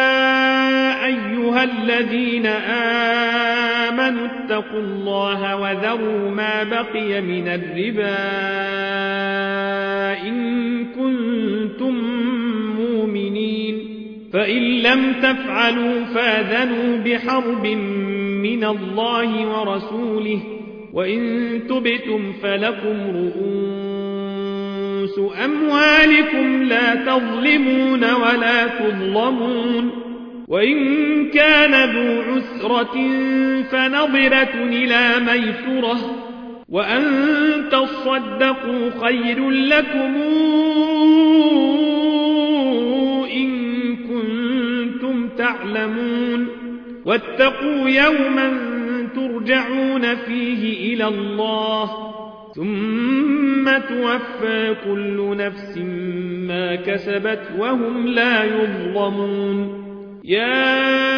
أيها الذين آمنوا اتقوا الله وذروا ما بقي من الربا إن كنتم مؤمنين فإن لم تفعلوا فاذنوا بحرب من الله ورسوله وإن تبتم فلكم رؤوس أموالكم لا تظلمون ولا تظلمون وإن كان ذو عسرة فنظرة إلى ميسرة وأن تصدقوا خير لكم إن كنتم تعلمون واتقوا يوما ترجعون فيه إلى الله ثم توفى كل نفس ما كسبت وهم لا يظلمون يا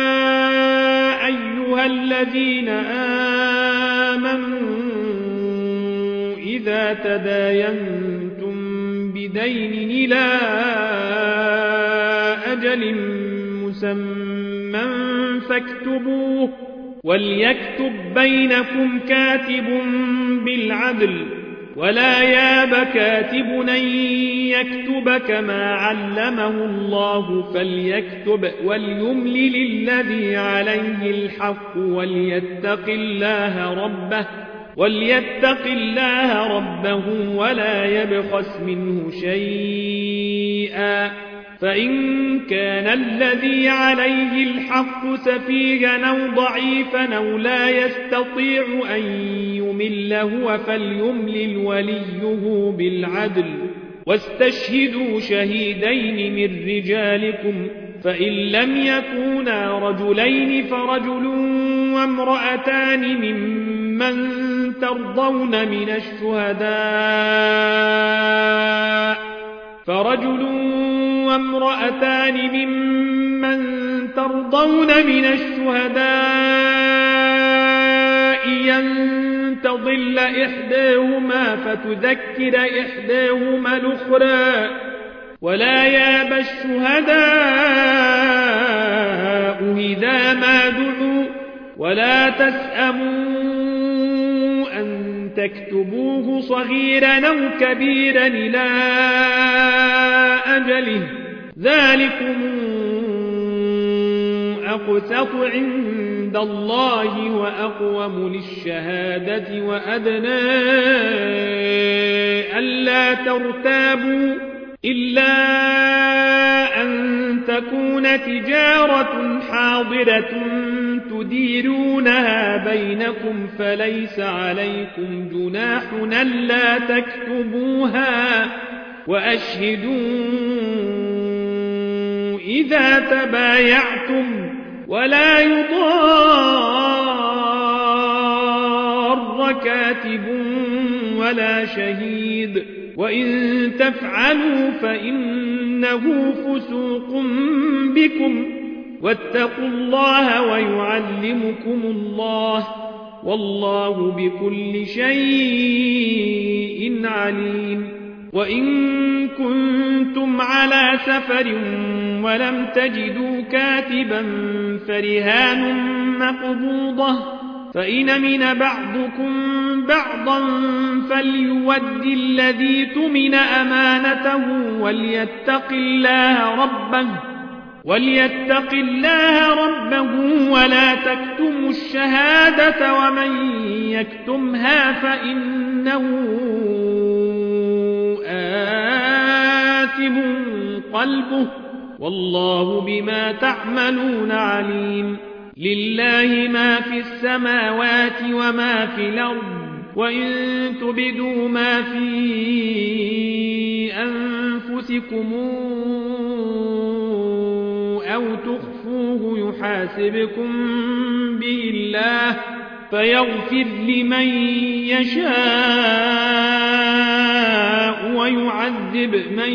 أيها الذين آمنوا إذا تداينتم بدين إلى أجل مسمى فاكتبوه وليكتب بينكم كاتب بالعدل ولا ياب كاتب أن يكتب كما علمه الله فليكتب وليملل الذي عليه الحق وليتق الله ربه وليتق الله ربه ولا يبخس منه شيئا فإن كان الذي عليه الحق سفيها أو ضعيفا أو لا يستطيع أن يمل هو فليملل وليه بالعدل واستشهدوا شهيدين من رجالكم فإن لم يكونا رجلين فرجل وامرأتان ممن ترضون من الشهداء فرجل وامرأتان ممن ترضون من الشهداء أن تضل إحداهما فتذكر إحداهما الأخرى ولا ياب الشهداء إذا ما دعوا ولا تسأموا أن تكتبوه صغيرا أو كبيرا إلى أجله ذلكم أقسط عند الله وأقوم للشهادة وأدنى ألا ترتابوا إلا أن تكون تجارة حاضرة تديرونها بينكم فليس عليكم جناح ألا تكتبوها وأشهدوا إذا تبايعتم ولا يضار كاتب ولا شهيد وإن تفعلوا فإنه فسوق بكم واتقوا الله ويعلمكم الله والله بكل شيء عليم وإن كنتم على سفر ولم تجدوا كاتبا فرهان مقبوضة فإن من بعضكم بعضا فليود الذي تمن أمانته وليتق الله ربه وليتق الله ربه ولا تكتموا الشهادة ومن يكتمها فإنه آثم قلبه والله بما تعملون عليم لله ما في السماوات وما في الأرض وإن تبدوا ما في أنفسكم أو تخفوه يحاسبكم به الله فيغفر لمن يشاء ويعذب من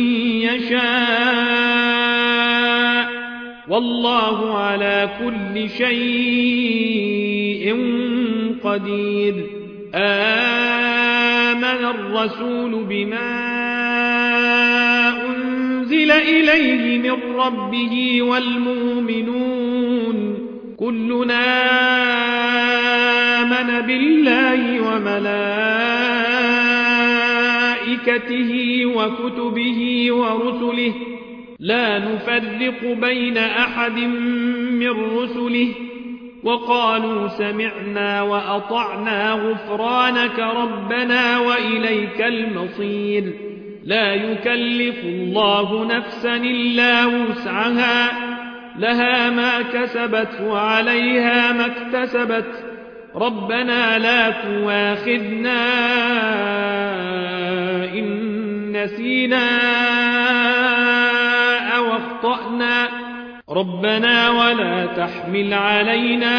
يشاء والله على كل شيء قدير آمن الرسول بما أنزل إليه من ربه والمؤمنون كلنا آمن بالله وملائكته وكتبه ورسله لا نفرق بين أحد من رسله وقالوا سمعنا وأطعنا غفرانك ربنا وإليك المصير لا يكلف الله نفسا إلا وسعها لها ما كسبت وعليها ما اكتسبت ربنا لا تواخذنا إن نسينا أو أخطأنا ربنا ولا تحمل علينا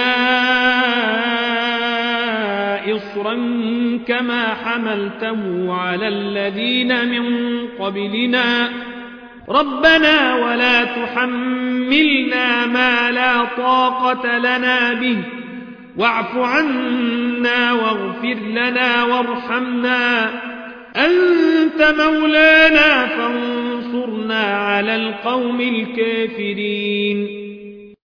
إصرا كما حملته على الذين من قبلنا ربنا ولا تحملنا ما لا طاقة لنا به واعف عنا واغفر لنا وارحمنا أنت مولانا فانصرنا على القوم الكافرين